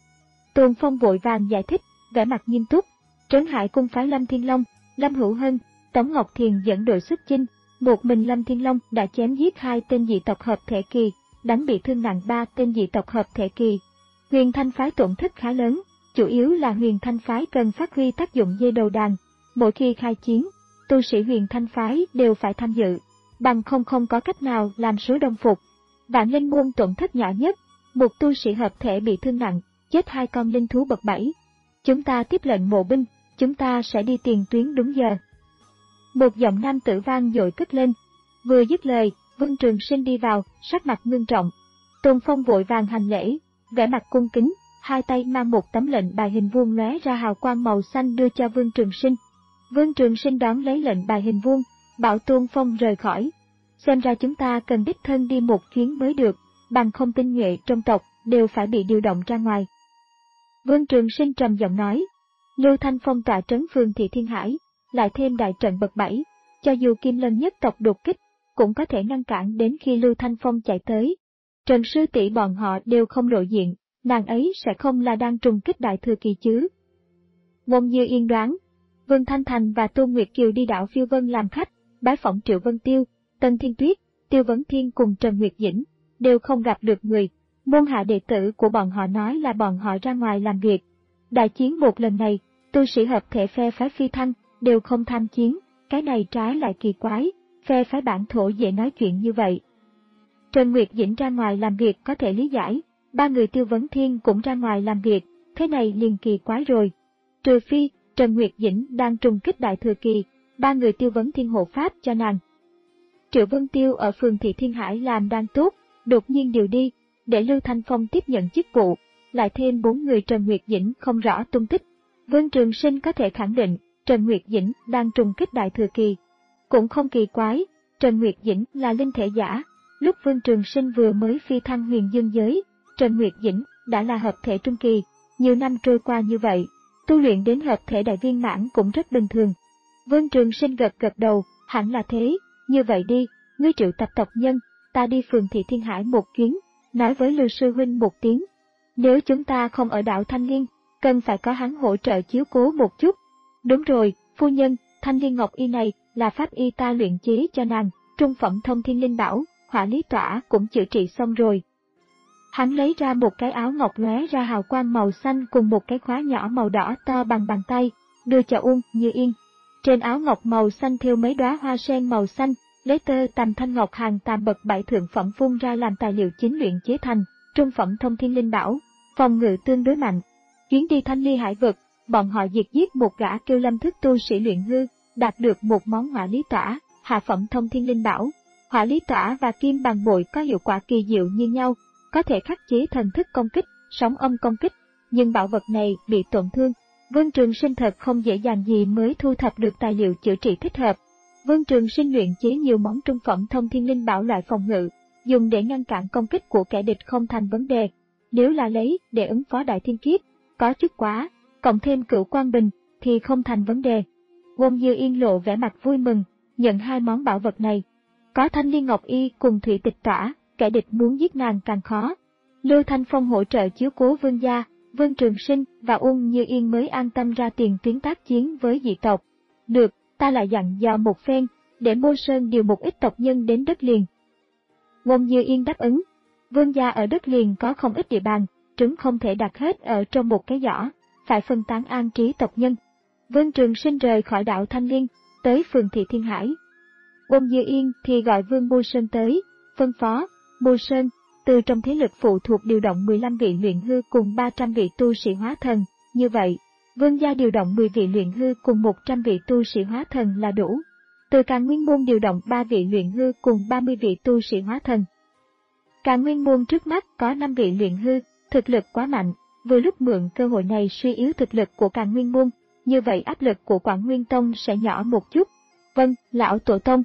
Tôn Phong vội vàng giải thích, vẻ mặt nghiêm túc. Trấn Hải cung phái Lâm Thiên Long, Lâm Hữu Hân, Tống Ngọc Thiền dẫn đội xuất chinh, một mình Lâm Thiên Long đã chém giết hai tên dị tộc hợp thể kỳ, đánh bị thương nặng ba tên dị tộc hợp thể kỳ. Huyền Thanh phái tổn thất khá lớn, chủ yếu là Huyền Thanh phái cần phát huy tác dụng dây đầu đàn. Mỗi khi khai chiến, tu sĩ Huyền Thanh phái đều phải tham dự, bằng không không có cách nào làm số đông phục. Vạn Linh môn tổn thất nhỏ nhất, một tu sĩ hợp thể bị thương nặng, chết hai con linh thú bậc bảy. Chúng ta tiếp lệnh mộ binh, chúng ta sẽ đi tiền tuyến đúng giờ. Một giọng nam tử vang dội cất lên. Vừa dứt lời, Vương Trường Sinh đi vào, sắc mặt ngưng trọng. Tôn Phong vội vàng hành lễ, vẻ mặt cung kính, hai tay mang một tấm lệnh bài hình vuông lóe ra hào quang màu xanh đưa cho Vương Trường Sinh. Vương Trường Sinh đón lấy lệnh bài hình vuông, bảo Tôn Phong rời khỏi. Xem ra chúng ta cần đích thân đi một chuyến mới được, bằng không tinh nhuệ trong tộc đều phải bị điều động ra ngoài. Vương Trường Sinh trầm giọng nói, Lưu Thanh Phong tọa trấn Phường Thị Thiên Hải, lại thêm đại trận bậc bảy, cho dù Kim Lân nhất tộc đột kích, cũng có thể ngăn cản đến khi Lưu Thanh Phong chạy tới. Trần sư tỷ bọn họ đều không lộ diện, nàng ấy sẽ không là đang trùng kích đại thừa kỳ chứ. Ngôn Như Yên đoán, Vương Thanh Thành và Tôn Nguyệt Kiều đi đảo Phiêu Vân làm khách, bái phỏng Triệu Vân Tiêu, Tân Thiên Tuyết, Tiêu Vấn Thiên cùng Trần Nguyệt Dĩnh, đều không gặp được người. Môn hạ đệ tử của bọn họ nói là bọn họ ra ngoài làm việc. Đại chiến một lần này, tu sĩ hợp thể phe phái Phi Thăng đều không tham chiến, cái này trái lại kỳ quái, phe phái bản thổ dễ nói chuyện như vậy. Trần Nguyệt Dĩnh ra ngoài làm việc có thể lý giải, ba người Tiêu Vấn Thiên cũng ra ngoài làm việc, thế này liền kỳ quái rồi. Trừ phi, Trần Nguyệt Dĩnh đang trùng kích đại thừa kỳ, ba người Tiêu Vấn Thiên hộ pháp cho nàng. Triệu Vân Tiêu ở Phường Thị Thiên Hải làm đang tốt, đột nhiên điều đi, để Lưu Thanh Phong tiếp nhận chức vụ, lại thêm bốn người Trần Nguyệt Dĩnh không rõ tung tích. Vương Trường Sinh có thể khẳng định, Trần Nguyệt Dĩnh đang trùng kích đại thừa kỳ. Cũng không kỳ quái, Trần Nguyệt Dĩnh là linh thể giả, lúc Vương Trường Sinh vừa mới phi thăng huyền dương giới, Trần Nguyệt Dĩnh đã là hợp thể trung kỳ, nhiều năm trôi qua như vậy, tu luyện đến hợp thể đại viên mãn cũng rất bình thường. Vương Trường Sinh gật gật đầu, hẳn là thế, như vậy đi, ngươi triệu tập tộc nhân, ta đi Phường Thị Thiên Hải một chuyến, nói với Lưu sư huynh một tiếng. Nếu chúng ta không ở đảo Thanh Liên, cần phải có hắn hỗ trợ chiếu cố một chút. Đúng rồi, phu nhân, Thanh Liên Ngọc Y này là pháp y ta luyện chế cho nàng, trung phẩm thông thiên linh bảo, hỏa lý tỏa cũng chữa trị xong rồi. Hắn lấy ra một cái áo ngọc lóe ra hào quang màu xanh cùng một cái khóa nhỏ màu đỏ to bằng bàn tay, đưa cho Uông Như Yên. Trên áo ngọc màu xanh thêu mấy đóa hoa sen màu xanh, lấy tơ tằm thanh ngọc hàng tàm bậc bảy thượng phẩm phun ra làm tài liệu chính luyện chế thành trung phẩm thông thiên linh bảo, phòng ngự tương đối mạnh. Chuyến đi Thanh Ly Hải vực, bọn họ diệt giết một gã Kiêu Lâm thức tu sĩ luyện hư, đạt được một món hỏa lý tỏa, hạ phẩm thông thiên linh bảo. Hỏa lý tỏa và kim bằng bội có hiệu quả kỳ diệu như nhau, có thể khắc chế thần thức công kích, sóng âm công kích, nhưng bảo vật này bị tổn thương. Vương Trường Sinh thật không dễ dàng gì mới thu thập được tài liệu chữa trị thích hợp. Vương Trường Sinh luyện chế nhiều món trung phẩm thông thiên linh bảo loại phòng ngự, dùng để ngăn cản công kích của kẻ địch không thành vấn đề. Nếu là lấy để ứng phó đại thiên kiếp, có chút quá, cộng thêm cửu quang bình, thì không thành vấn đề. Uông Như Yên lộ vẻ mặt vui mừng, nhận hai món bảo vật này. Có Thanh Liên Ngọc Y cùng Thủy Tịch Tỏa, kẻ địch muốn giết nàng càng khó. Lưu Thanh Phong hỗ trợ chiếu cố Vương gia, Vương Trường Sinh và Uông Như Yên mới an tâm ra tiền tuyến tác chiến với dị tộc. Được, ta lại dặn dò một phen, để Mô Sơn điều một ít tộc nhân đến đất liền. Uông Như Yên đáp ứng. Vương gia ở đất liền có không ít địa bàn, trứng không thể đặt hết ở trong một cái giỏ, phải phân tán an trí tộc nhân. Vương Trường Sinh rời khỏi đảo Thanh Liên, tới phường Thị Thiên Hải. Uông Như Yên thì gọi Vương Mô Sơn tới, phân phó, Mô Sơn, từ trong thế lực phụ thuộc điều động mười lăm vị luyện hư cùng ba trăm vị tu sĩ hóa thần, như vậy, Vương gia điều động mười vị luyện hư cùng một trăm vị tu sĩ hóa thần là đủ. Từ Càn Nguyên Môn điều động ba vị luyện hư cùng ba mươi vị tu sĩ hóa thần. Càn Nguyên Môn trước mắt có năm vị luyện hư, thực lực quá mạnh, vừa lúc mượn cơ hội này suy yếu thực lực của Càn Nguyên Môn, như vậy áp lực của Quảng Nguyên Tông sẽ nhỏ một chút. Vâng, lão tổ tông.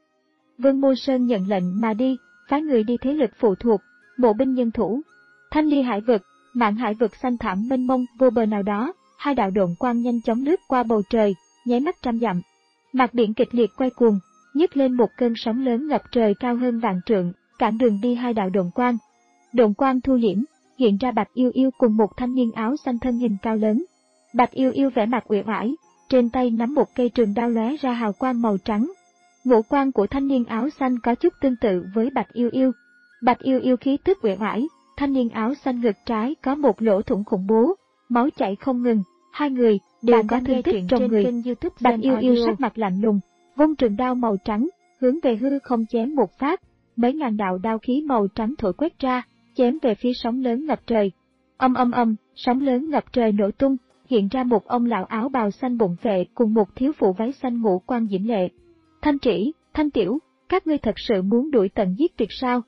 Vương Mô Sơn nhận lệnh mà đi, phái người đi thế lực phụ thuộc, bộ binh nhân thủ. Thanh Ly Hải vực, Mạn Hải vực xanh thẳm mênh mông vô bờ nào đó, hai đạo độn quang nhanh chóng lướt qua bầu trời, nháy mắt trăm dặm. Mặt biển kịch liệt quay cuồng, nhấc lên một cơn sóng lớn ngập trời cao hơn vạn trượng, cản đường đi hai đạo độn quang. Độn quang thu liễm, hiện ra Bạch Yêu Yêu cùng một thanh niên áo xanh thân hình cao lớn. Bạch Yêu Yêu vẻ mặt uể oải, trên tay nắm một cây trường đao lóe ra hào quang màu trắng. Ngũ quan của thanh niên áo xanh có chút tương tự với Bạch Yêu Yêu. Bạch Yêu Yêu khí tức uể oải, thanh niên áo xanh ngực trái có một lỗ thủng khủng bố, máu chảy không ngừng, hai người đều có thương tích trong người. Bạch Yêu Yêu sắc mặt lạnh lùng, vung trường đao màu trắng, hướng về hư không chém một phát, mấy ngàn đạo đao khí màu trắng thổi quét ra, chém về phía sóng lớn ngập trời. Âm âm âm, sóng lớn ngập trời nổ tung, hiện ra một ông lão áo bào xanh bụng vệ cùng một thiếu phụ váy xanh ngũ quan diễm lệ. Thanh Trĩ, Thanh Tiểu, các ngươi thật sự muốn đuổi tận giết tuyệt sao?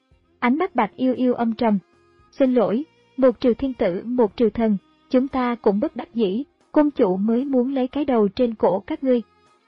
Ánh mắt Bạch Yêu Yêu âm trầm. Xin lỗi, một triều thiên tử, một triều thần, chúng ta cũng bất đắc dĩ, cung chủ mới muốn lấy cái đầu trên cổ các ngươi.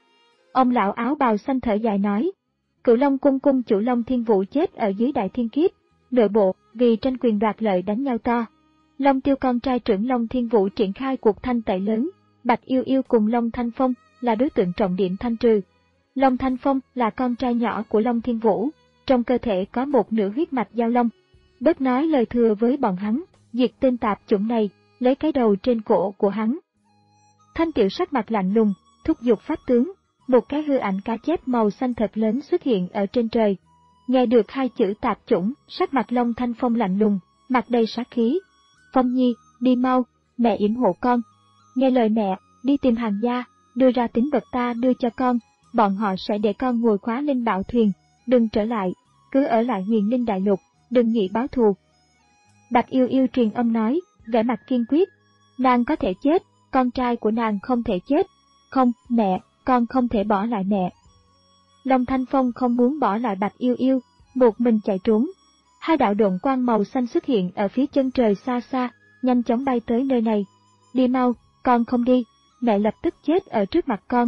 Ông lão áo bào xanh thở dài nói, Cửu Long cung cung chủ Long Thiên Vũ chết ở dưới đại thiên kiếp, nội bộ vì tranh quyền đoạt lợi đánh nhau to. Long Tiêu con trai trưởng Long Thiên Vũ triển khai cuộc thanh tẩy lớn, Bạch Yêu Yêu cùng Long Thanh Phong là đối tượng trọng điểm thanh trừ. Long Thanh Phong là con trai nhỏ của Long Thiên Vũ, trong cơ thể có một nửa huyết mạch giao long. Bớt nói lời thừa với bọn hắn, diệt tên tạp chủng này, lấy cái đầu trên cổ của hắn. Thanh Tiểu sắc mặt lạnh lùng, thúc giục pháp tướng, một cái hư ảnh cá chép màu xanh thật lớn xuất hiện ở trên trời. Nghe được hai chữ tạp chủng, sắc mặt Long Thanh Phong lạnh lùng, mặt đầy sát khí. Phong Nhi, đi mau, mẹ yểm hộ con. Nghe lời mẹ, đi tìm hàng gia, đưa ra tín vật ta đưa cho con, bọn họ sẽ để con ngồi khóa lên bảo thuyền, đừng trở lại, cứ ở lại Huyền Linh Đại Lục, đừng nghĩ báo thù. Bạch Yêu Yêu truyền âm nói, vẻ mặt kiên quyết, nàng có thể chết, con trai của nàng không thể chết. Không, mẹ, con không thể bỏ lại mẹ. Long Thanh Phong không muốn bỏ lại Bạch Yêu Yêu, một mình chạy trốn. Hai đạo độn quang màu xanh xuất hiện ở phía chân trời xa xa, nhanh chóng bay tới nơi này. Đi mau, con không đi, mẹ lập tức chết ở trước mặt con.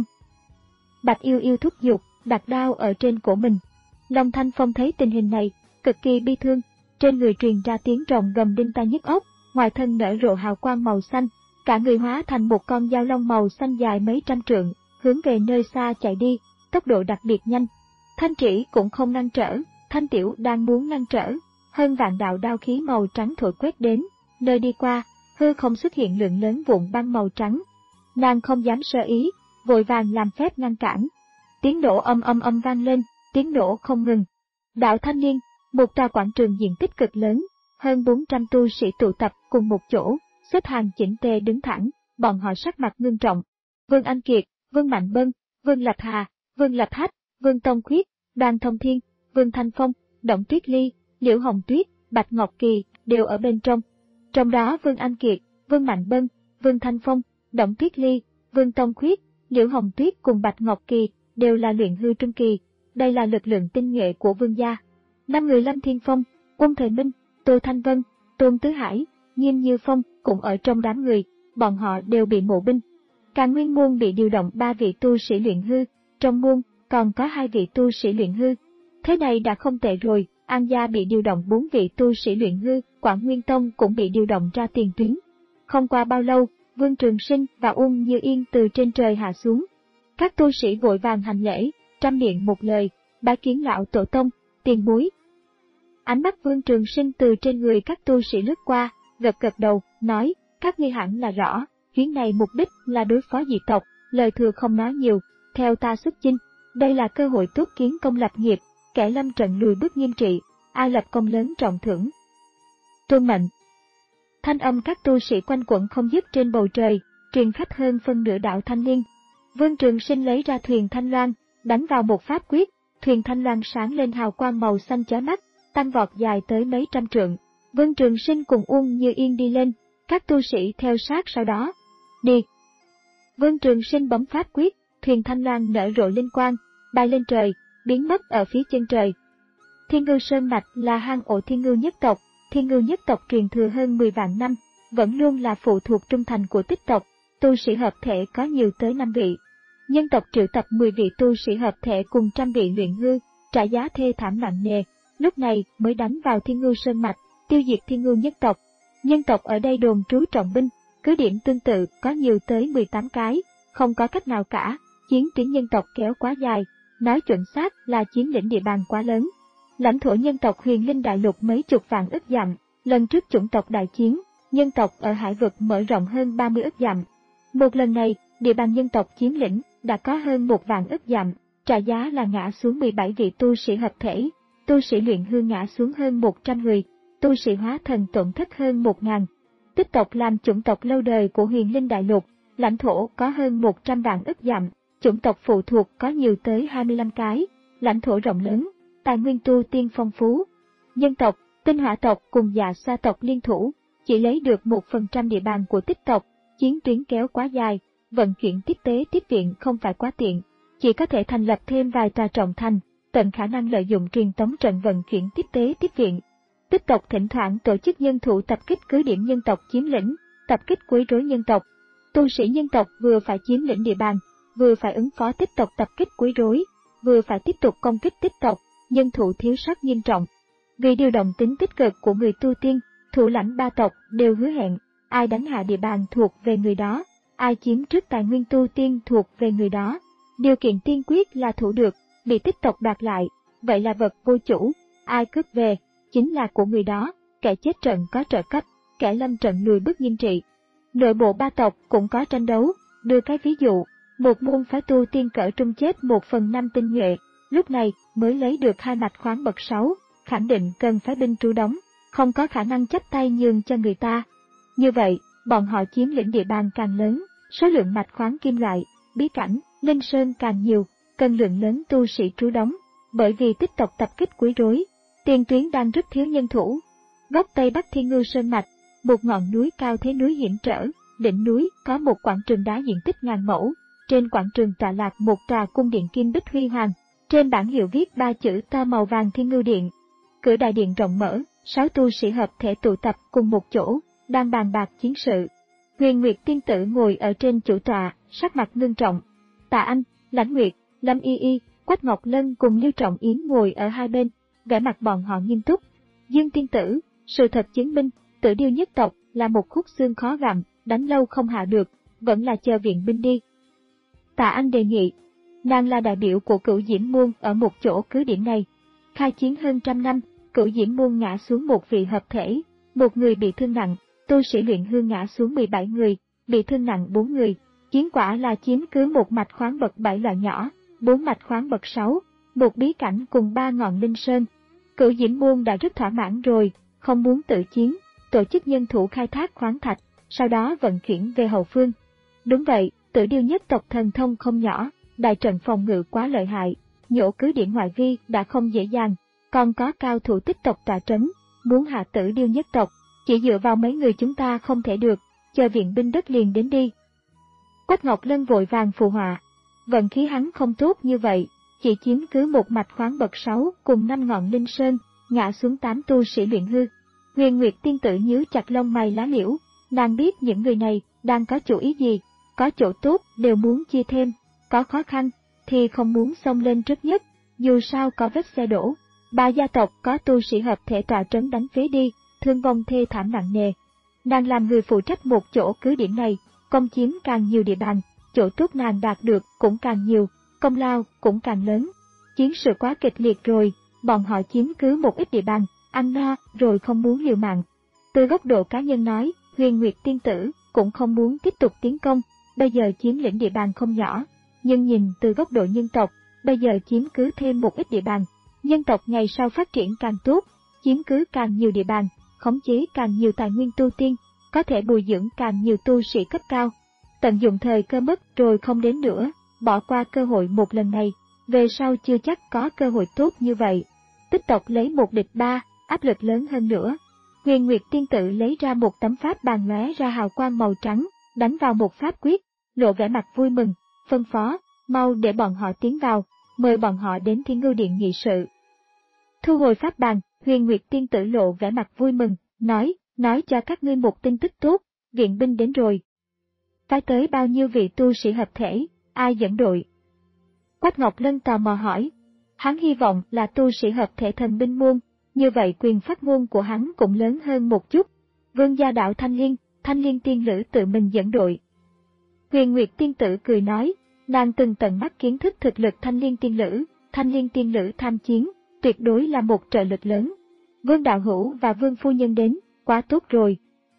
Bạch Yêu Yêu thúc giục, đặt đao ở trên cổ mình. Long Thanh Phong thấy tình hình này, cực kỳ bi thương, trên người truyền ra tiếng rồng gầm đinh tai nhức óc, ngoài thân nở rộ hào quang màu xanh, cả người hóa thành một con dao long màu xanh dài mấy trăm trượng, hướng về nơi xa chạy đi, tốc độ đặc biệt nhanh. Thanh Trĩ cũng không ngăn trở, Thanh Tiểu đang muốn ngăn trở, hơn vạn đạo đao khí màu trắng thổi quét đến, nơi đi qua, hư không xuất hiện lượng lớn vụn băng màu trắng. Nàng không dám sơ ý, vội vàng làm phép ngăn cản. Tiếng nổ âm âm âm vang lên, tiếng nổ không ngừng. Đạo Thanh Niên, một tòa quảng trường diện tích cực lớn, hơn bốn trăm tu sĩ tụ tập cùng một chỗ, xếp hàng chỉnh tề đứng thẳng, bọn họ sắc mặt ngưng trọng. Vương Anh Kiệt, Vương Mạnh Bân, Vương Lập Hà, Vương Lập Hách, Vương Tông Khuyết, Đoàn Thông Thiên, Vương Thanh Phong, Đổng Tuyết Ly, Liễu Hồng Tuyết, Bạch Ngọc Kỳ đều ở bên trong. Trong đó Vương Anh Kiệt, Vương Mạnh Bân, Vương Thanh Phong, Đổng Tuyết Ly, Vương Tông Khuyết, Liễu Hồng Tuyết cùng Bạch Ngọc Kỳ đều là luyện hư trung kỳ. Đây là lực lượng tinh nhuệ của Vương gia. Năm người Lâm Thiên Phong, Quân Thời Minh, Tô Thanh Vân, Tôn Tứ Hải, Nghiêm Như Phong cũng ở trong đám người, bọn họ đều bị mộ binh. Càn Nguyên môn bị điều động ba vị tu sĩ luyện hư, trong môn còn có hai vị tu sĩ luyện hư. Thế này đã không tệ rồi. An gia bị điều động bốn vị tu sĩ luyện hư, Quảng Nguyên Tông cũng bị điều động ra tiền tuyến. Không qua bao lâu, Vương Trường Sinh và Uông Như Yên từ trên trời hạ xuống. Các tu sĩ vội vàng hành lễ, trăm miệng một lời, bái kiến lão tổ tông, tiền bối. Ánh mắt Vương Trường Sinh từ trên người các tu sĩ lướt qua, gật gật đầu, nói, các ngươi hẳn là rõ, chuyến này mục đích là đối phó dị tộc, lời thừa không nói nhiều, theo ta xuất chinh, đây là cơ hội tốt kiến công lập nghiệp. Kẻ lâm trận lùi bước nghiêm trị, ai lập công lớn trọng thưởng. Tuân mệnh. Thanh âm các tu sĩ quanh quẩn không dứt trên bầu trời, truyền khắp hơn phân nửa đạo Thanh Niên. Vương Trường Sinh lấy ra thuyền Thanh Loan, đánh vào một pháp quyết, thuyền Thanh Loan sáng lên hào quang màu xanh chói mắt, tăng vọt dài tới mấy trăm trượng. Vương Trường Sinh cùng Uông Như Yên đi lên, các tu sĩ theo sát sau đó. Đi. Vương Trường Sinh bấm pháp quyết, thuyền Thanh Loan nở rộ linh quang, bay lên trời, biến mất ở phía chân trời. Thiên Ngưu Sơn Mạch là hang ổ Thiên Ngưu nhất tộc, Thiên Ngưu nhất tộc truyền thừa hơn mười vạn năm, vẫn luôn là phụ thuộc trung thành của Tích tộc, tu sĩ hợp thể có nhiều tới năm vị. Nhân tộc triệu tập mười vị tu sĩ hợp thể cùng trăm vị luyện hư, trả giá thê thảm nặng nề, lúc này mới đánh vào Thiên Ngưu Sơn Mạch, tiêu diệt Thiên Ngưu nhất tộc. Nhân tộc ở đây đồn trú trọng binh, cứ điểm tương tự có nhiều tới mười tám cái, không có cách nào cả, chiến tuyến nhân tộc kéo quá dài. Nói chuẩn xác là chiếm lĩnh địa bàn quá lớn. Lãnh thổ nhân tộc Huyền Linh Đại Lục mấy chục vạn ức dặm, lần trước chủng tộc đại chiến, nhân tộc ở hải vực mở rộng hơn ba mươi ức dặm. Một lần này, địa bàn nhân tộc chiếm lĩnh đã có hơn một vạn ức dặm, trả giá là ngã xuống mười bảy vị tu sĩ hợp thể, tu sĩ luyện hư ngã xuống hơn một trăm người, tu sĩ hóa thần tổn thất hơn một ngàn. Tích tộc làm chủng tộc lâu đời của Huyền Linh Đại Lục, lãnh thổ có hơn một trăm vạn ức dặm. Chủng tộc phụ thuộc có nhiều tới hai mươi lăm cái, lãnh thổ rộng lớn, tài nguyên tu tiên phong phú. Nhân tộc, Tinh Hỏa tộc cùng Dạ Xoa tộc liên thủ, chỉ lấy được một phần trăm địa bàn của Tích tộc, chiến tuyến kéo quá dài, vận chuyển tiếp tế tiếp viện không phải quá tiện, chỉ có thể thành lập thêm vài tòa trọng thành, tận khả năng lợi dụng truyền tống trận vận chuyển tiếp tế tiếp viện. Tích tộc thỉnh thoảng tổ chức nhân thủ tập kích cứ điểm nhân tộc chiếm lĩnh, tập kích quấy rối nhân tộc. Tu sĩ nhân tộc vừa phải chiếm lĩnh địa bàn, vừa phải ứng phó Tích tộc tập kích quấy rối, vừa phải tiếp tục công kích Tích tộc, nhân thủ thiếu sót nghiêm trọng. Vì điều động tính tích cực của người tu tiên, thủ lãnh ba tộc đều hứa hẹn, ai đánh hạ địa bàn thuộc về người đó, ai chiếm trước tài nguyên tu tiên thuộc về người đó. Điều kiện tiên quyết là thủ được, bị Tích tộc đoạt lại, vậy là vật vô chủ, ai cướp về, chính là của người đó, kẻ chết trận có trợ cấp, kẻ lâm trận lùi bước nghiêm trị. Nội bộ ba tộc cũng có tranh đấu, đưa cái ví dụ. Một môn phái tu tiên cỡ trung chết một phần năm tinh nhuệ, lúc này mới lấy được hai mạch khoáng bậc sáu, khẳng định cần phái binh trú đóng, không có khả năng chắp tay nhường cho người ta. Như vậy, bọn họ chiếm lĩnh địa bàn càng lớn, số lượng mạch khoáng kim loại, bí cảnh, linh sơn càng nhiều, cần lượng lớn tu sĩ trú đóng, bởi vì Tích tộc tập kích quấy rối, tiền tuyến đang rất thiếu nhân thủ. Góc Tây Bắc Thiên Ngưu Sơn Mạch, một ngọn núi cao thế núi hiểm trở, đỉnh núi có một quảng trường đá diện tích ngàn mẫu. Trên quảng trường tọa lạc một tòa cung điện kim bích huy hoàng, trên bảng hiệu viết ba chữ to màu vàng Thiên Ngưu Điện. Cửa đại điện rộng mở, sáu tu sĩ hợp thể tụ tập cùng một chỗ, đang bàn bạc chiến sự. Huyền Nguyệt tiên tử ngồi ở trên chủ tọa, sắc mặt ngưng trọng. Tạ Anh, Lãnh Nguyệt, Lâm Y Y, Quách Ngọc Lân cùng Lưu Trọng Yến ngồi ở hai bên, vẻ mặt bọn họ nghiêm túc. Dương tiên tử, sự thật chứng minh, Tử Điêu nhất tộc là một khúc xương khó gặm, đánh lâu không hạ được, vẫn là chờ viện binh đi. Tạ Anh đề nghị, nàng là đại biểu của Cửu Diễm Môn ở một chỗ cứ điểm này. Khai chiến hơn trăm năm, Cửu Diễm Môn ngã xuống một vị hợp thể, một người bị thương nặng, tu sĩ luyện hư ngã xuống mười bảy người, bị thương nặng bốn người. Chiến quả là chiếm cứ một mạch khoáng bậc bảy loại nhỏ, bốn mạch khoáng bậc sáu. một bí cảnh cùng ba ngọn linh sơn. Cửu Diễm Môn đã rất thỏa mãn rồi, không muốn tự chiến, tổ chức nhân thủ khai thác khoáng thạch, sau đó vận chuyển về hậu phương. Đúng vậy, Tử Điêu nhất tộc thần thông không nhỏ, đại trận phòng ngự quá lợi hại, nhổ cứ điểm ngoại vi đã không dễ dàng, còn có cao thủ tích tộc tọa trấn, muốn hạ Tử Điêu nhất tộc, chỉ dựa vào mấy người chúng ta không thể được, chờ viện binh đất liền đến đi. Quách Ngọc Lân vội vàng phù họa, vận khí hắn không tốt như vậy, chỉ chiếm cứ một mạch khoáng bậc sáu cùng năm ngọn linh sơn, ngã xuống tám tu sĩ luyện hư. Huyền Nguyệt tiên tử nhíu chặt lông mày lá liễu, nàng biết những người này đang có chủ ý gì, có chỗ tốt đều muốn chia thêm, có khó khăn thì không muốn xông lên trước nhất, dù sao có vết xe đổ. Ba gia tộc có tu sĩ hợp thể tọa trấn đánh phế đi, thương vong thê thảm nặng nề. Nàng làm người phụ trách một chỗ cứ điểm này, công chiếm càng nhiều địa bàn, chỗ tốt nàng đạt được cũng càng nhiều, công lao cũng càng lớn. Chiến sự quá kịch liệt rồi, bọn họ chiếm cứ một ít địa bàn, ăn no rồi không muốn liều mạng. Từ góc độ cá nhân nói, Huyền Nguyệt tiên tử cũng không muốn tiếp tục tiến công, bây giờ chiếm lĩnh địa bàn không nhỏ, nhưng nhìn từ góc độ nhân tộc, bây giờ chiếm cứ thêm một ít địa bàn, nhân tộc ngày sau phát triển càng tốt, chiếm cứ càng nhiều địa bàn, khống chế càng nhiều tài nguyên tu tiên, có thể bồi dưỡng càng nhiều tu sĩ cấp cao. Tận dụng thời cơ mất rồi không đến nữa, bỏ qua cơ hội một lần này, về sau chưa chắc có cơ hội tốt như vậy. Tích tộc lấy một địch ba, áp lực lớn hơn nữa. Huyền Nguyệt tiên tử lấy ra một tấm pháp bàn lóe ra hào quang màu trắng, đánh vào một pháp quyết, lộ vẻ mặt vui mừng, phân phó, mau để bọn họ tiến vào, mời bọn họ đến Thiên Ngưu Điện nghị sự. Thu hồi pháp bàn, Huyền Nguyệt tiên tử lộ vẻ mặt vui mừng, nói, nói cho các ngươi một tin tức tốt, viện binh đến rồi. Phái tới bao nhiêu vị tu sĩ hợp thể, ai dẫn đội? Quách Ngọc Lân tò mò hỏi. Hắn hy vọng là tu sĩ hợp thể thần binh môn, như vậy quyền phát ngôn của hắn cũng lớn hơn một chút. Vương gia đạo Thanh Liên, Thanh Liên tiên lữ tự mình dẫn đội. Huyền Nguyệt tiên tử cười nói, nàng từng tận mắt kiến thức thực lực Thanh Liên tiên lữ, Thanh Liên tiên lữ tham chiến, tuyệt đối là một trợ lực lớn. Vương đạo hữu và Vương phu nhân đến, quá tốt rồi.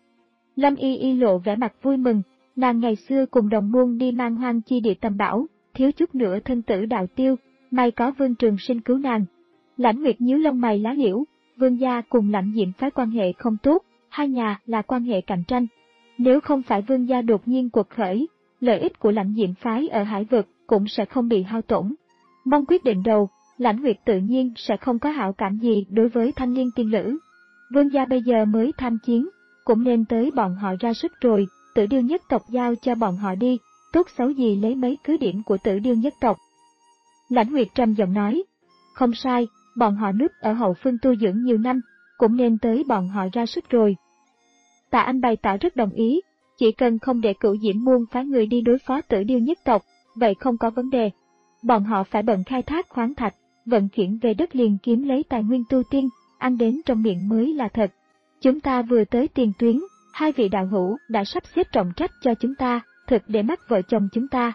Lâm Y Y lộ vẻ mặt vui mừng, nàng ngày xưa cùng đồng môn đi mang hoang chi địa tầm bảo, thiếu chút nữa thân tử đạo tiêu, may có Vương Trường Sinh cứu nàng. Lãnh Nguyệt nhíu lông mày lá liễu, Vương gia cùng Lãnh Diệm phái quan hệ không tốt, hai nhà là quan hệ cạnh tranh. Nếu không phải Vương gia đột nhiên quật khởi, lợi ích của Lãnh Diệm phái ở hải vực cũng sẽ không bị hao tổn. Mong quyết định đầu, Lãnh Nguyệt tự nhiên sẽ không có hảo cảm gì đối với Thanh Liên tiên lữ. Vương gia bây giờ mới tham chiến, cũng nên tới bọn họ ra sức rồi, Tử Điêu nhất tộc giao cho bọn họ đi, tốt xấu gì lấy mấy cứ điểm của Tử Điêu nhất tộc. Lãnh Nguyệt trầm giọng nói, không sai, bọn họ núp ở hậu phương tu dưỡng nhiều năm, cũng nên tới bọn họ ra sức rồi. Tạ Anh bày tỏ rất đồng ý, chỉ cần không để Cửu Diễm Môn phái người đi đối phó Tử Điêu nhất tộc, vậy không có vấn đề. Bọn họ phải bận khai thác khoáng thạch, vận chuyển về đất liền kiếm lấy tài nguyên tu tiên, ăn đến trong miệng mới là thật. Chúng ta vừa tới tiền tuyến, hai vị đạo hữu đã sắp xếp trọng trách cho chúng ta, thực để mắt vợ chồng chúng ta.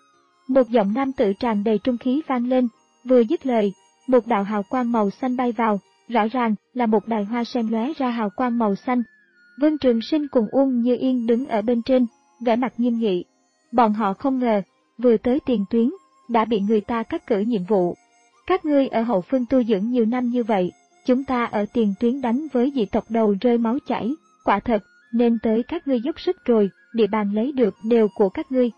Một giọng nam tử tràn đầy trung khí vang lên, vừa dứt lời, một đạo hào quang màu xanh bay vào, rõ ràng là một đài hoa sen lóe ra hào quang màu xanh. Vương Trường Sinh cùng Uông Như Yên đứng ở bên trên, vẻ mặt nghiêm nghị. Bọn họ không ngờ, vừa tới tiền tuyến, đã bị người ta cắt cử nhiệm vụ. Các ngươi ở hậu phương tu dưỡng nhiều năm như vậy, chúng ta ở tiền tuyến đánh với dị tộc đầu rơi máu chảy, quả thật, nên tới các ngươi dốc sức rồi, địa bàn lấy được đều của các ngươi.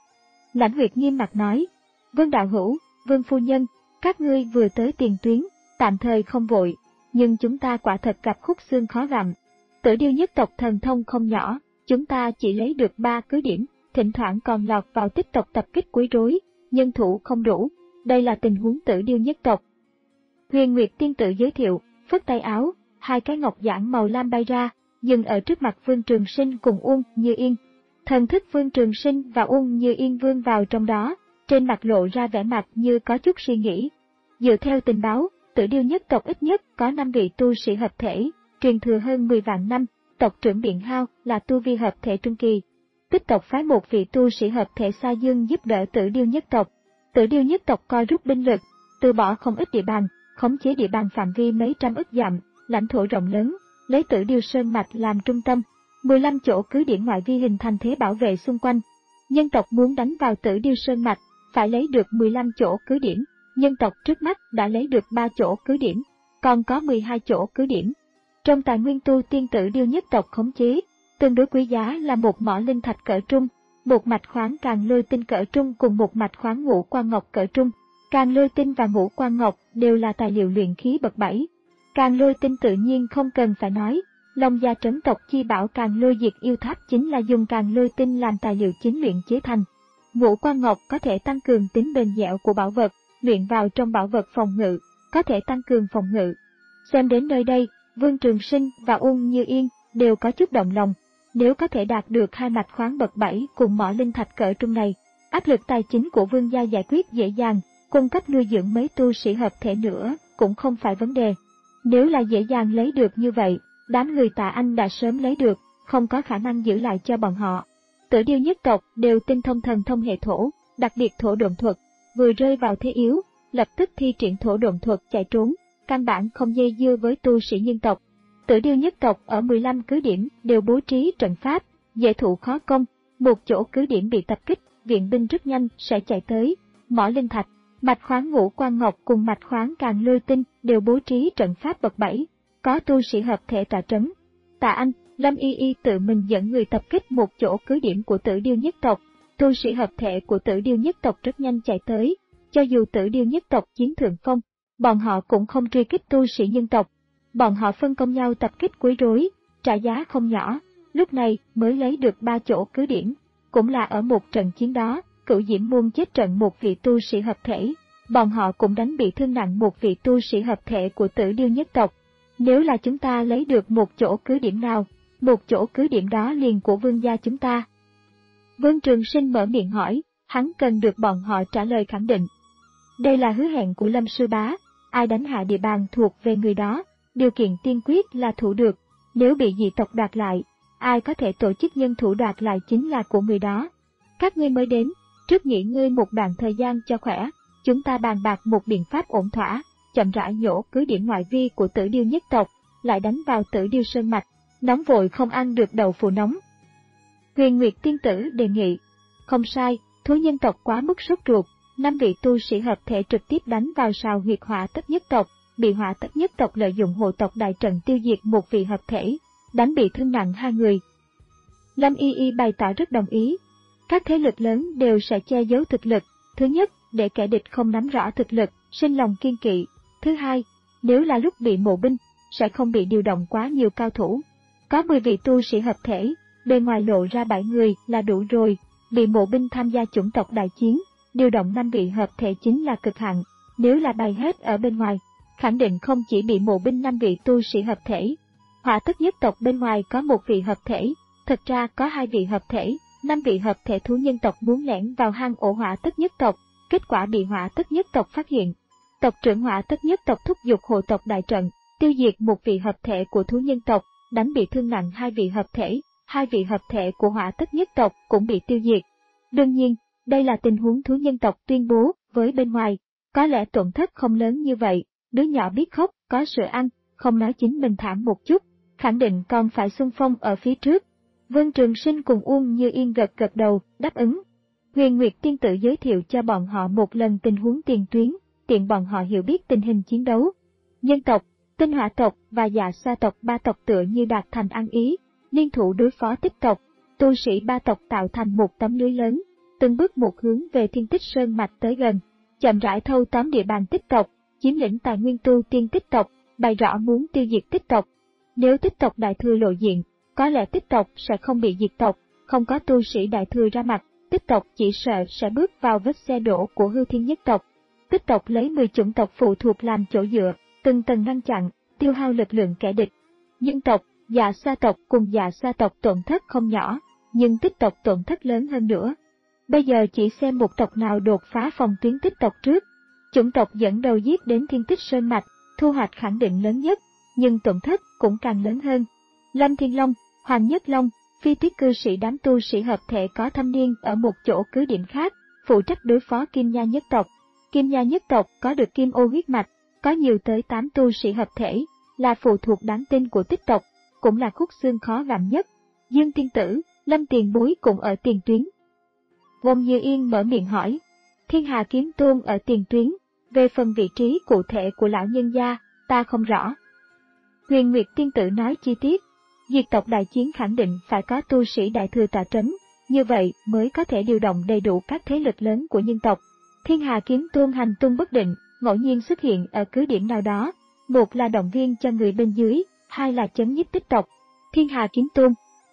Lãnh Nguyệt nghiêm mặt nói, Vương đạo hữu, Vương phu nhân, các ngươi vừa tới tiền tuyến, tạm thời không vội, nhưng chúng ta quả thật gặp khúc xương khó gặm. Tử Điêu nhất tộc thần thông không nhỏ, chúng ta chỉ lấy được ba cứ điểm, thỉnh thoảng còn lọt vào tích tộc tập kích quấy rối, nhân thủ không đủ, đây là tình huống Tử Điêu nhất tộc. Huyền Nguyệt tiên tử giới thiệu, phất tay áo, hai cái ngọc giản màu lam bay ra, dừng ở trước mặt Vương Trường Sinh cùng Uông Như Yên. Thần thức Vương Trường Sinh và Uông Như Yên vươn vào trong đó, trên mặt lộ ra vẻ mặt như có chút suy nghĩ. Dựa theo tình báo, Tử Điêu nhất tộc ít nhất có năm vị tu sĩ hợp thể, truyền thừa hơn mười vạn năm, tộc trưởng Biện Hao là tu vi hợp thể trung kỳ. Tích tộc phái một vị tu sĩ hợp thể Sa Dương giúp đỡ Tử Điêu nhất tộc. Tử Điêu nhất tộc co rút binh lực, từ bỏ không ít địa bàn, khống chế địa bàn phạm vi mấy trăm ức dặm, lãnh thổ rộng lớn, lấy Tử Điêu sơn mạch làm trung tâm, mười lăm chỗ cứ điểm ngoại vi hình thành thế bảo vệ xung quanh. Nhân tộc muốn đánh vào Tử Điêu sơn mạch, phải lấy được mười lăm chỗ cứ điểm, nhân tộc trước mắt đã lấy được ba chỗ cứ điểm, còn có mười hai chỗ cứ điểm. Trong tài nguyên tu tiên Tử Điêu nhất tộc khống chế, tương đối quý giá là một mỏ linh thạch cỡ trung, một mạch khoáng càng lôi tinh cỡ trung cùng một mạch khoáng ngũ quan ngọc cỡ trung. Càng lôi tinh và ngũ quan ngọc đều là tài liệu luyện khí bậc bảy. Càng lôi tinh tự nhiên không cần phải nói, Long Gia trấn tộc chi bảo Càng Lôi Diệt Yêu Tháp chính là dùng càng lôi tinh làm tài liệu chính luyện chế thành. Ngũ quan ngọc có thể tăng cường tính bền dẻo của bảo vật, luyện vào trong bảo vật phòng ngự, có thể tăng cường phòng ngự. Xem đến nơi đây, Vương Trường Sinh và Uông Như Yên đều có chút động lòng. Nếu có thể đạt được hai mạch khoáng bậc bảy cùng mỏ linh thạch cỡ trung này, áp lực tài chính của Vương gia giải quyết dễ dàng, cung cấp nuôi dưỡng mấy tu sĩ hợp thể nữa cũng không phải vấn đề. Nếu là dễ dàng lấy được như vậy, đám người Tạ Anh đã sớm lấy được, không có khả năng giữ lại cho bọn họ. Tử Điêu nhất tộc đều tinh thông thần thông hệ thổ, đặc biệt thổ độn thuật, vừa rơi vào thế yếu, lập tức thi triển thổ độn thuật chạy trốn, căn bản không dây dưa với tu sĩ nhân tộc. Tử Điêu nhất tộc ở mười lăm cứ điểm đều bố trí trận pháp, dễ thủ khó công, một chỗ cứ điểm bị tập kích, viện binh rất nhanh sẽ chạy tới. Mỏ linh thạch, mạch khoáng ngũ quan ngọc cùng mạch khoáng càng lôi tinh đều bố trí trận pháp bậc bảy, có tu sĩ hợp thể tọa trấn. Tạ Anh, Lâm Y Y tự mình dẫn người tập kích một chỗ cứ điểm của Tử Điêu nhất tộc, tu sĩ hợp thể của Tử Điêu nhất tộc rất nhanh chạy tới, cho dù Tử Điêu nhất tộc chiến thượng phong, bọn họ cũng không truy kích tu sĩ nhân tộc. Bọn họ phân công nhau tập kích quấy rối, trả giá không nhỏ, lúc này mới lấy được ba chỗ cứ điểm. Cũng là ở một trận chiến đó, Cửu Diễm Môn chết trận một vị tu sĩ hợp thể, bọn họ cũng đánh bị thương nặng một vị tu sĩ hợp thể của Tử Điêu nhất tộc. Nếu là chúng ta lấy được một chỗ cứ điểm nào, một chỗ cứ điểm đó liền của vương gia chúng ta. Vương Trường Sinh mở miệng hỏi, hắn cần được bọn họ trả lời khẳng định. Đây là hứa hẹn của Lâm sư bá, ai đánh hạ địa bàn thuộc về người đó, điều kiện tiên quyết là thủ được, nếu bị dị tộc đoạt lại, ai có thể tổ chức nhân thủ đoạt lại chính là của người đó. Các ngươi mới đến, trước nghỉ ngơi một đoạn thời gian cho khỏe, chúng ta bàn bạc một biện pháp ổn thỏa, chậm rãi nhổ cứ điểm ngoại vi của Tử Điêu nhất tộc, lại đánh vào Tử Điêu sơn mạch, nóng vội không ăn được đậu phụ nóng. Huyền Nguyệt tiên tử đề nghị, không sai, thú nhân tộc quá mức sốt ruột, năm vị tu sĩ hợp thể trực tiếp đánh vào sào huyệt Hỏa Tất nhất tộc, bị Hỏa Tất nhất tộc lợi dụng hộ tộc đại trận tiêu diệt một vị hợp thể, đánh bị thương nặng hai người. Lâm Y Y bày tỏ rất đồng ý. Các thế lực lớn đều sẽ che giấu thực lực, thứ nhất, để kẻ địch không nắm rõ thực lực, sinh lòng kiên kỵ. Thứ hai, nếu là lúc bị mộ binh, sẽ không bị điều động quá nhiều cao thủ. Có mười vị tu sĩ hợp thể, bề ngoài lộ ra bảy người là đủ rồi, bị mộ binh tham gia chủng tộc đại chiến, điều động năm vị hợp thể chính là cực hạn. Nếu là bày hết ở bên ngoài, khẳng định không chỉ bị mộ binh năm vị tu sĩ hợp thể. Hỏa Tất nhất tộc bên ngoài có một vị hợp thể, thật ra có hai vị hợp thể, năm vị hợp thể thú nhân tộc muốn lẻn vào hang ổ Hỏa Tất nhất tộc, kết quả bị Hỏa Tất nhất tộc phát hiện. Tộc trưởng Hỏa Tất nhất tộc thúc giục hộ tộc đại trận, tiêu diệt một vị hợp thể của thú nhân tộc, đánh bị thương nặng hai vị hợp thể, hai vị hợp thể của Hỏa Tất nhất tộc cũng bị tiêu diệt. Đương nhiên, đây là tình huống thú nhân tộc tuyên bố với bên ngoài, có lẽ tổn thất không lớn như vậy, đứa nhỏ biết khóc, có sữa ăn, không nói chính mình thảm một chút, khẳng định còn phải xung phong ở phía trước. Vương Trường Sinh cùng Uông Như Yên gật gật đầu, đáp ứng. Huyền Nguyệt tiên tử giới thiệu cho bọn họ một lần tình huống tiền tuyến, tiện bọn họ hiểu biết tình hình chiến đấu. Nhân tộc, Tinh Hỏa tộc và Dạ Xoa tộc ba tộc tựa như đạt thành ăn ý, liên thủ đối phó Tích tộc, tu sĩ ba tộc tạo thành một tấm lưới lớn, từng bước một hướng về Thiên Tích Sơn mạch tới gần, chậm rãi thâu tóm địa bàn Tích tộc, chiếm lĩnh tài nguyên tu tiên Tích tộc, bày rõ muốn tiêu diệt Tích tộc. Nếu Tích tộc đại thừa lộ diện, có lẽ Tích tộc sẽ không bị diệt tộc, không có tu sĩ đại thừa ra mặt, Tích tộc chỉ sợ sẽ bước vào vết xe đổ của Hư Thiên nhất tộc. Tích tộc lấy mười chủng tộc phụ thuộc làm chỗ dựa, từng tầng ngăn chặn, tiêu hao lực lượng kẻ địch. Nhân tộc, Dạ Xoa tộc cùng Dạ Xoa tộc tổn thất không nhỏ, nhưng Tích tộc tổn thất lớn hơn nữa. Bây giờ chỉ xem một tộc nào đột phá phòng tuyến Tích tộc trước. Chủng tộc dẫn đầu giết đến Thiên Tích Sơn mạch, thu hoạch khẳng định lớn nhất, nhưng tổn thất cũng càng lớn hơn. Lâm Thiên Long, Hoàng Nhất Long, Phi Tuyết cư sĩ đám tu sĩ hợp thể có thâm niên ở một chỗ cứ điểm khác, phụ trách đối phó Kim Nha nhất tộc. Kim Nha nhất tộc có được Kim Ô huyết mạch, có nhiều tới tám tu sĩ hợp thể, là phụ thuộc đáng tin của Tích tộc, cũng là khúc xương khó gặm nhất. Dương tiên tử, Lâm tiền bối cũng ở tiền tuyến. Vông Như Yên mở miệng hỏi, Thiên Hà kiếm tôn ở tiền tuyến, Về phần vị trí cụ thể của lão nhân gia, ta không rõ. Huyền Nguyệt tiên tử nói chi tiết, diệt tộc đại chiến khẳng định phải có tu sĩ đại thừa tọa trấn, như vậy mới có thể điều động đầy đủ các thế lực lớn của nhân tộc. Thiên Hà Kiếm Tôn hành tung bất định, ngẫu nhiên xuất hiện ở cứ điểm nào đó, một là động viên cho người bên dưới, hai là chấn nhiếp tích tộc. Thiên Hà Kiếm Tôn.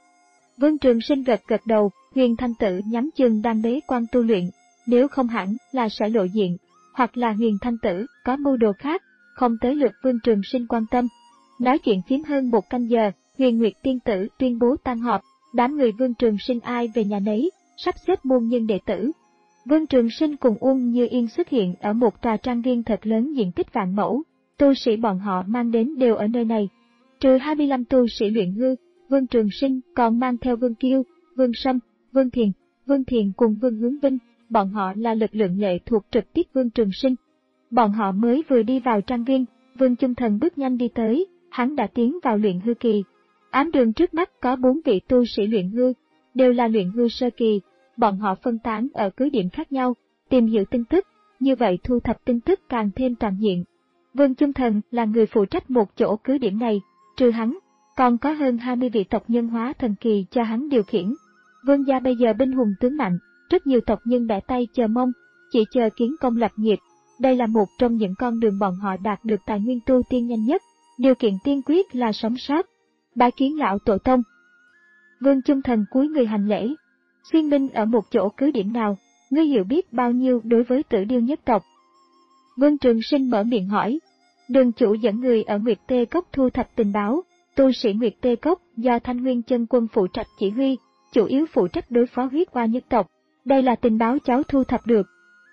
Vương Trường Sinh gật gật đầu, Huyền Thanh Tử nhắm chừng đang bế quan tu luyện, nếu không hẳn là sẽ lộ diện, hoặc là Huyền Thanh Tử có mưu đồ khác, không tới lượt Vương Trường Sinh quan tâm. Nói chuyện phím hơn một canh giờ, Huyền Nguyệt tiên tử tuyên bố tan họp, đám người Vương Trường Sinh ai về nhà nấy, sắp xếp môn nhân đệ tử. Vương Trường Sinh cùng Uông Như Yên xuất hiện ở một tòa trang viên thật lớn diện tích vạn mẫu, tu sĩ bọn họ mang đến đều ở nơi này. Trừ hai mươi lăm tu sĩ luyện hư, Vương Trường Sinh còn mang theo Vương Kiêu, Vương Sâm, Vương Thiền, Vương Thiền cùng Vương Hướng Vinh, bọn họ là lực lượng lệ thuộc trực tiếp Vương Trường Sinh. Bọn họ mới vừa đi vào trang viên, Vương Chung Thần bước nhanh đi tới, hắn đã tiến vào luyện hư kỳ. Ám đường trước mắt có bốn vị tu sĩ luyện hư, đều là luyện hư sơ kỳ, bọn họ phân tán ở cứ điểm khác nhau, tìm hiểu tin tức, như vậy thu thập tin tức càng thêm toàn diện. Vương Chung Thần là người phụ trách một chỗ cứ điểm này, trừ hắn, còn có hơn hai mươi vị tộc nhân hóa thần kỳ cho hắn điều khiển. Vương gia bây giờ binh hùng tướng mạnh, rất nhiều tộc nhân bẻ tay chờ mong, chỉ chờ kiến công lập nghiệp. Đây là một trong những con đường bọn họ đạt được tài nguyên tu tiên nhanh nhất, điều kiện tiên quyết là sống sót. Bái kiến lão tổ tông. Vương Chung Thần cúi người hành lễ. Xuyên Minh ở một chỗ cứ điểm nào, ngươi hiểu biết bao nhiêu đối với Tử Điêu nhất tộc? Vương Trường Sinh mở miệng hỏi. Đường chủ dẫn người ở Nguyệt Tê Cốc thu thập tình báo, tu sĩ Nguyệt Tê Cốc do Thanh Nguyên Chân Quân phụ trách chỉ huy, chủ yếu phụ trách đối phó huyết oa nhất tộc. Đây là tình báo cháu thu thập được.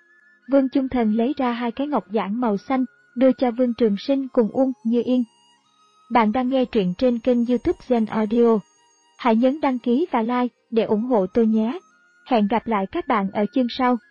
Vương Chung Thần lấy ra hai cái ngọc giản màu xanh, đưa cho Vương Trường Sinh cùng Uông Như Yên. Bạn đang nghe truyện trên kênh YouTube Zen Audio. Hãy nhấn đăng ký và like để ủng hộ tôi nhé. Hẹn gặp lại các bạn ở chương sau.